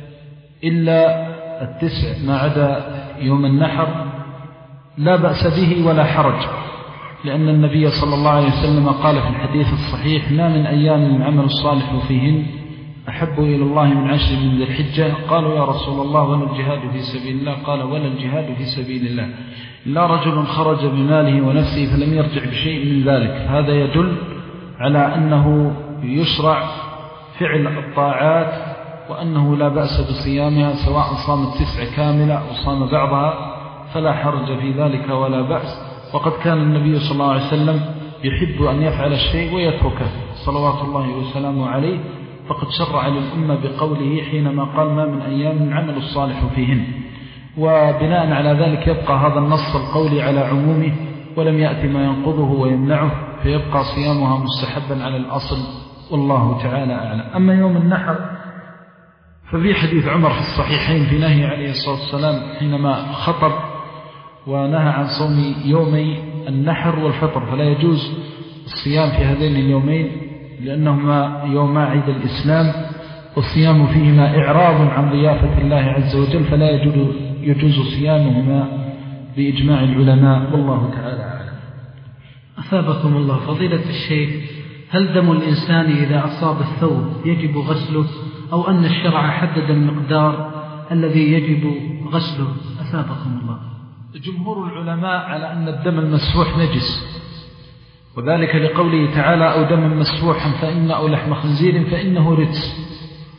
إلا التسع ما عدا يوم النحر لا بأس به ولا حرج، لأن النبي صلى الله عليه وسلم قال في الحديث الصحيح: ما من أيام العمل الصالح فيهن أحب إلى الله من عشر من ذي الحجة. قالوا: يا رسول الله ولا الجهاد في سبيل الله؟ قال: ولا الجهاد في سبيل الله إلا رجل خرج بماله ونفسه فلم يرجع بشيء من ذلك. هذا يدل على أنه يشرع فعل الطاعات، وأنه لا بأس بصيامها، سواء صام التسع كاملة أو صام بعضها فلا حرج في ذلك ولا بأس. وقد كان النبي صلى الله عليه وسلم يحب أن يفعل الشيء ويتركه صلوات الله وسلامه عليه، فقد شرع للأمة بقوله حينما قال: ما من أيام العمل الصالح فيهن. وبناء على ذلك يبقى هذا النص القولي على عمومه، ولم يأتي ما ينقضه ويمنعه، فيبقى صيامها مستحبا على الأصل، والله تعالى أعلم. أما يوم النحر ففي حديث عمر في الصحيحين في نهي عليه الصلاة والسلام حينما خطب ونهى عن صوم يومي النحر والفطر، فلا يجوز الصيام في هذين اليومين لأنهما يوما عيد الإسلام، والصيام فيهما إعراض عن ضيافة الله عز وجل، فلا يجوز, يجوز صيامهما بإجماع العلماء، والله تعالى أعلم. أثابكم الله. فضيلة الشيخ، هل دم الإنسان إذا أصاب الثوب يجب غسله، أو أن الشرع حدد المقدار الذي يجب غسله؟ أثابكم الله. جمهور العلماء على أن الدم المسفوح نجس، وذلك لقوله تعالى: أو دم مسفوحا فإن أو لحم خنزير فإنه رجس.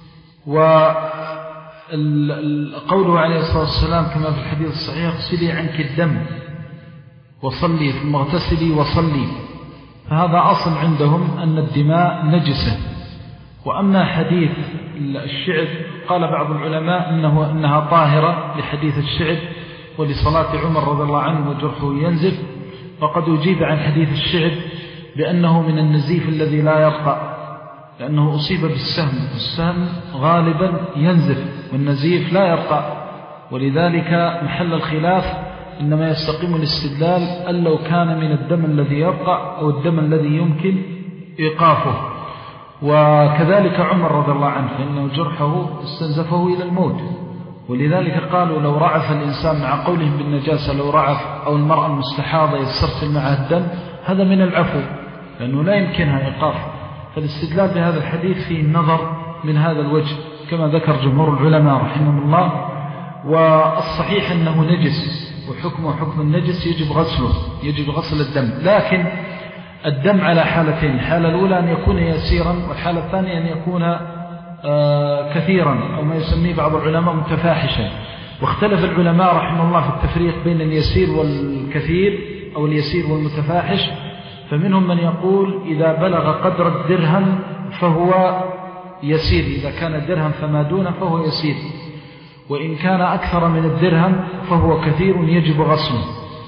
وقوله عليه الصلاة والسلام كما في الحديث الصحيح: اغسلي عنك الدم وصلي، ثم اغتسلي وصلي. فهذا أصل عندهم أن الدماء نجسة. وأما حديث الشعب قال بعض العلماء إنه إنها طاهرة لحديث الشعب ولصلاة عمر رضي الله عنه وجرحه ينزف. وقد أجيب عن حديث الشعب بأنه من النزيف الذي لا يرقى، لأنه أصيب بالسهم، والسهم غالبا ينزف والنزيف لا يرقى، ولذلك محل الخلاف إنما يستقيم الاستدلال أن لو كان من الدم الذي يرقى أو الدم الذي يمكن إيقافه. وكذلك عمر رضي الله عنه فإنه جرحه استنزفه إلى الموت، ولذلك قالوا لو رعف الإنسان مع قولهم بالنجاسة، لو رعف أو المرأة المستحاضة يسترسل معها الدم، هذا من العفو لأنه لا يمكنها إيقاف. فالاستدلال بهذا الحديث فيه النظر من هذا الوجه كما ذكر جمهور العلماء رحمهم الله. والصحيح أنه نجس، وحكمه حكم النجس يجب غسله، يجب غسل الدم. لكن الدم على حالتين: الحالة الأولى أن يكون يسيرا، والحالة الثانية أن يكون آه كثيرا، أو ما يسميه بعض العلماء متفاحشا. واختلف العلماء رحمه الله في التفريق بين اليسير والكثير أو اليسير والمتفاحش. فمنهم من يقول إذا بلغ قدر الدرهم فهو يسير، إذا كان الدرهم فما دونه فهو يسير، وإن كان أكثر من الدرهم فهو كثير يجب غسله.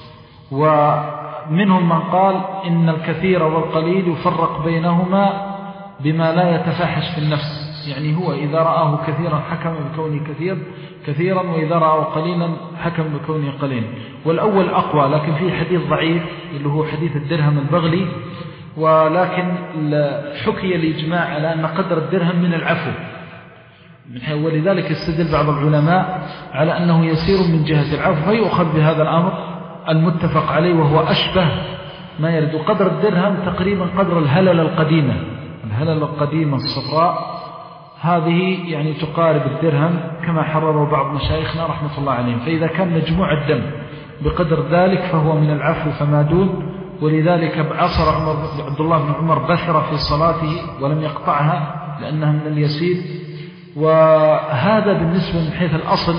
ومنهم من قال إن الكثير والقليل يفرق بينهما بما لا يتفاحش في النفس، يعني هو إذا رآه كثيرا حكم بكونه كثير كثيرا، وإذا رآه قليلا حكم بكونه قليل. والأول أقوى، لكن فيه حديث ضعيف اللي هو حديث الدرهم البغلي، ولكن حكي الإجماع على أن قدر الدرهم من العفو، ولذلك استدل بعض العلماء على أنه يسير من جهة العفو، فيؤخذ بهذا الأمر المتفق عليه وهو أشبه ما يرد. قدر الدرهم تقريبا قدر الهلل القديمة، الهلل القديمة الصفراء هذه يعني تقارب الدرهم كما حرره بعض مشايخنا رحمة الله عليهم. فإذا كان مجموع الدم بقدر ذلك فهو من العفو فما دون. ولذلك بعصر عمر عبد الله بن عمر بثر في صلاته ولم يقطعها لأنها من اليسير. وهذا بالنسبة من حيث الأصل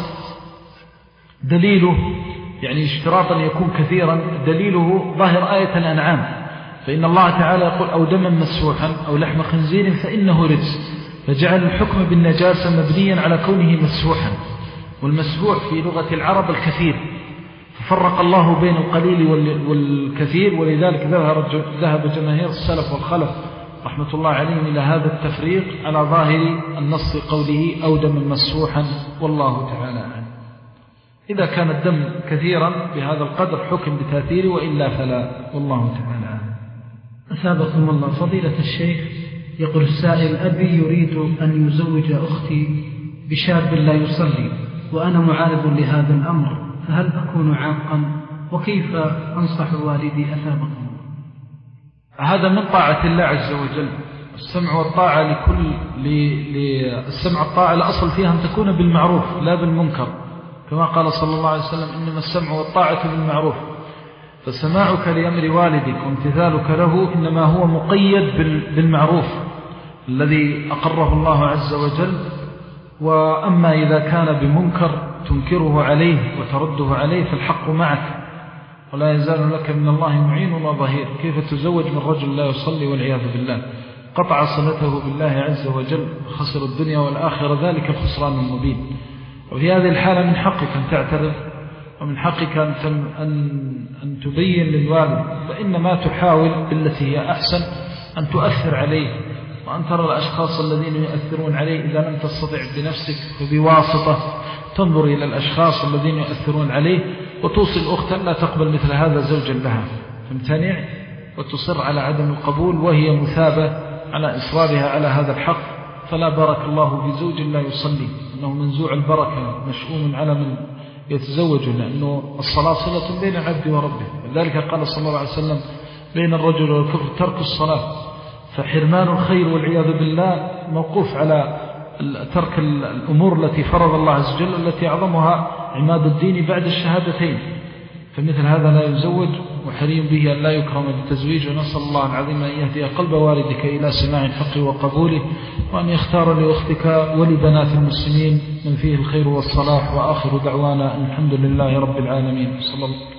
دليله يعني اشتراطا يكون كثيرا، دليله ظاهر آية الأنعام، فإن الله تعالى يقول أو دما مسفوحا أو لحم خنزير فإنه رجس، فجعل الحكم بالنجاسة مبنيا على كونه مسفوحا، والمسفوح في لغة العرب الكثير، ففرق الله بين القليل والكثير. ولذلك ذهب جماهير السلف والخلف رحمة الله عليهم إلى هذا التفريق على ظاهر النص قوله أو دما مسفوحا، والله تعالى أعلم. إذا كان الدم كثيرا بهذا القدر حكم بتأثيره، وإلا فلا، والله تعالى أعلم. أثابكم الله. فضيلة الشيخ، يقول السائل: أبي يريد أن يزوج أختي بشاب لا يصلي وأنا معارض لهذا الأمر، فهل أكون عاقا؟ وكيف أنصح والدي؟ أثابكم الله. هذا من طاعة الله عز وجل. السمع والطاعة لكل السمع الطاعة الأصل فيها أن تكون بالمعروف لا بالمنكر، كما قال صلى الله عليه وسلم: إنما السمع والطاعة بالمعروف. فسماعك لأمر والدك وامتثالك له إنما هو مقيد بالمعروف الذي أقره الله عز وجل. وأما إذا كان بمنكر تنكره عليه وترده عليه فالحق معك، ولا يزال لك من الله معين وظهير. كيف تزوج من رجل لا يصلي والعياذ بالله؟ قطع صلته بالله عز وجل، خسر الدنيا والآخرة، ذلك الخسران المبين. وفي هذه الحالة من حقك أن تعترف، ومن حقك أن, أن, أن تبين للوالد، فإنما تحاول بالتي هي أحسن أن تؤثر عليه، وأن ترى الأشخاص الذين يؤثرون عليه إذا لم تستطع بنفسك فبواسطة تنظر إلى الأشخاص الذين يؤثرون عليه، وتوصي الأخت لا تقبل مثل هذا زوجا لها، تمتنع وتصر على عدم القبول وهي مثابة على إصرارها على هذا الحق. فلا بارك الله في زوج لا يصلي، أنه منزوع البركة، مشؤوم على من يتزوج، لأنه الصلاة صلة بين العبد وربه. لذلك قال صلى الله عليه وسلم: بين الرجل والكفر ترك الصلاة. فحرمان الخير والعياذ بالله موقوف على ترك الأمور التي فرض الله عز وجل، التي أعظمها عماد الدين بعد الشهادتين. فمثل هذا لا يزوج، وحري به أن لا يكرم بالتزويج. ونسأل الله العظيم أن يهدي قلب والدك إلى سماع الحق وقبوله، وأن يختار لأختك ولبنات المسلمين من فيه الخير والصلاح. وآخر دعوانا الحمد لله رب العالمين. صلى الله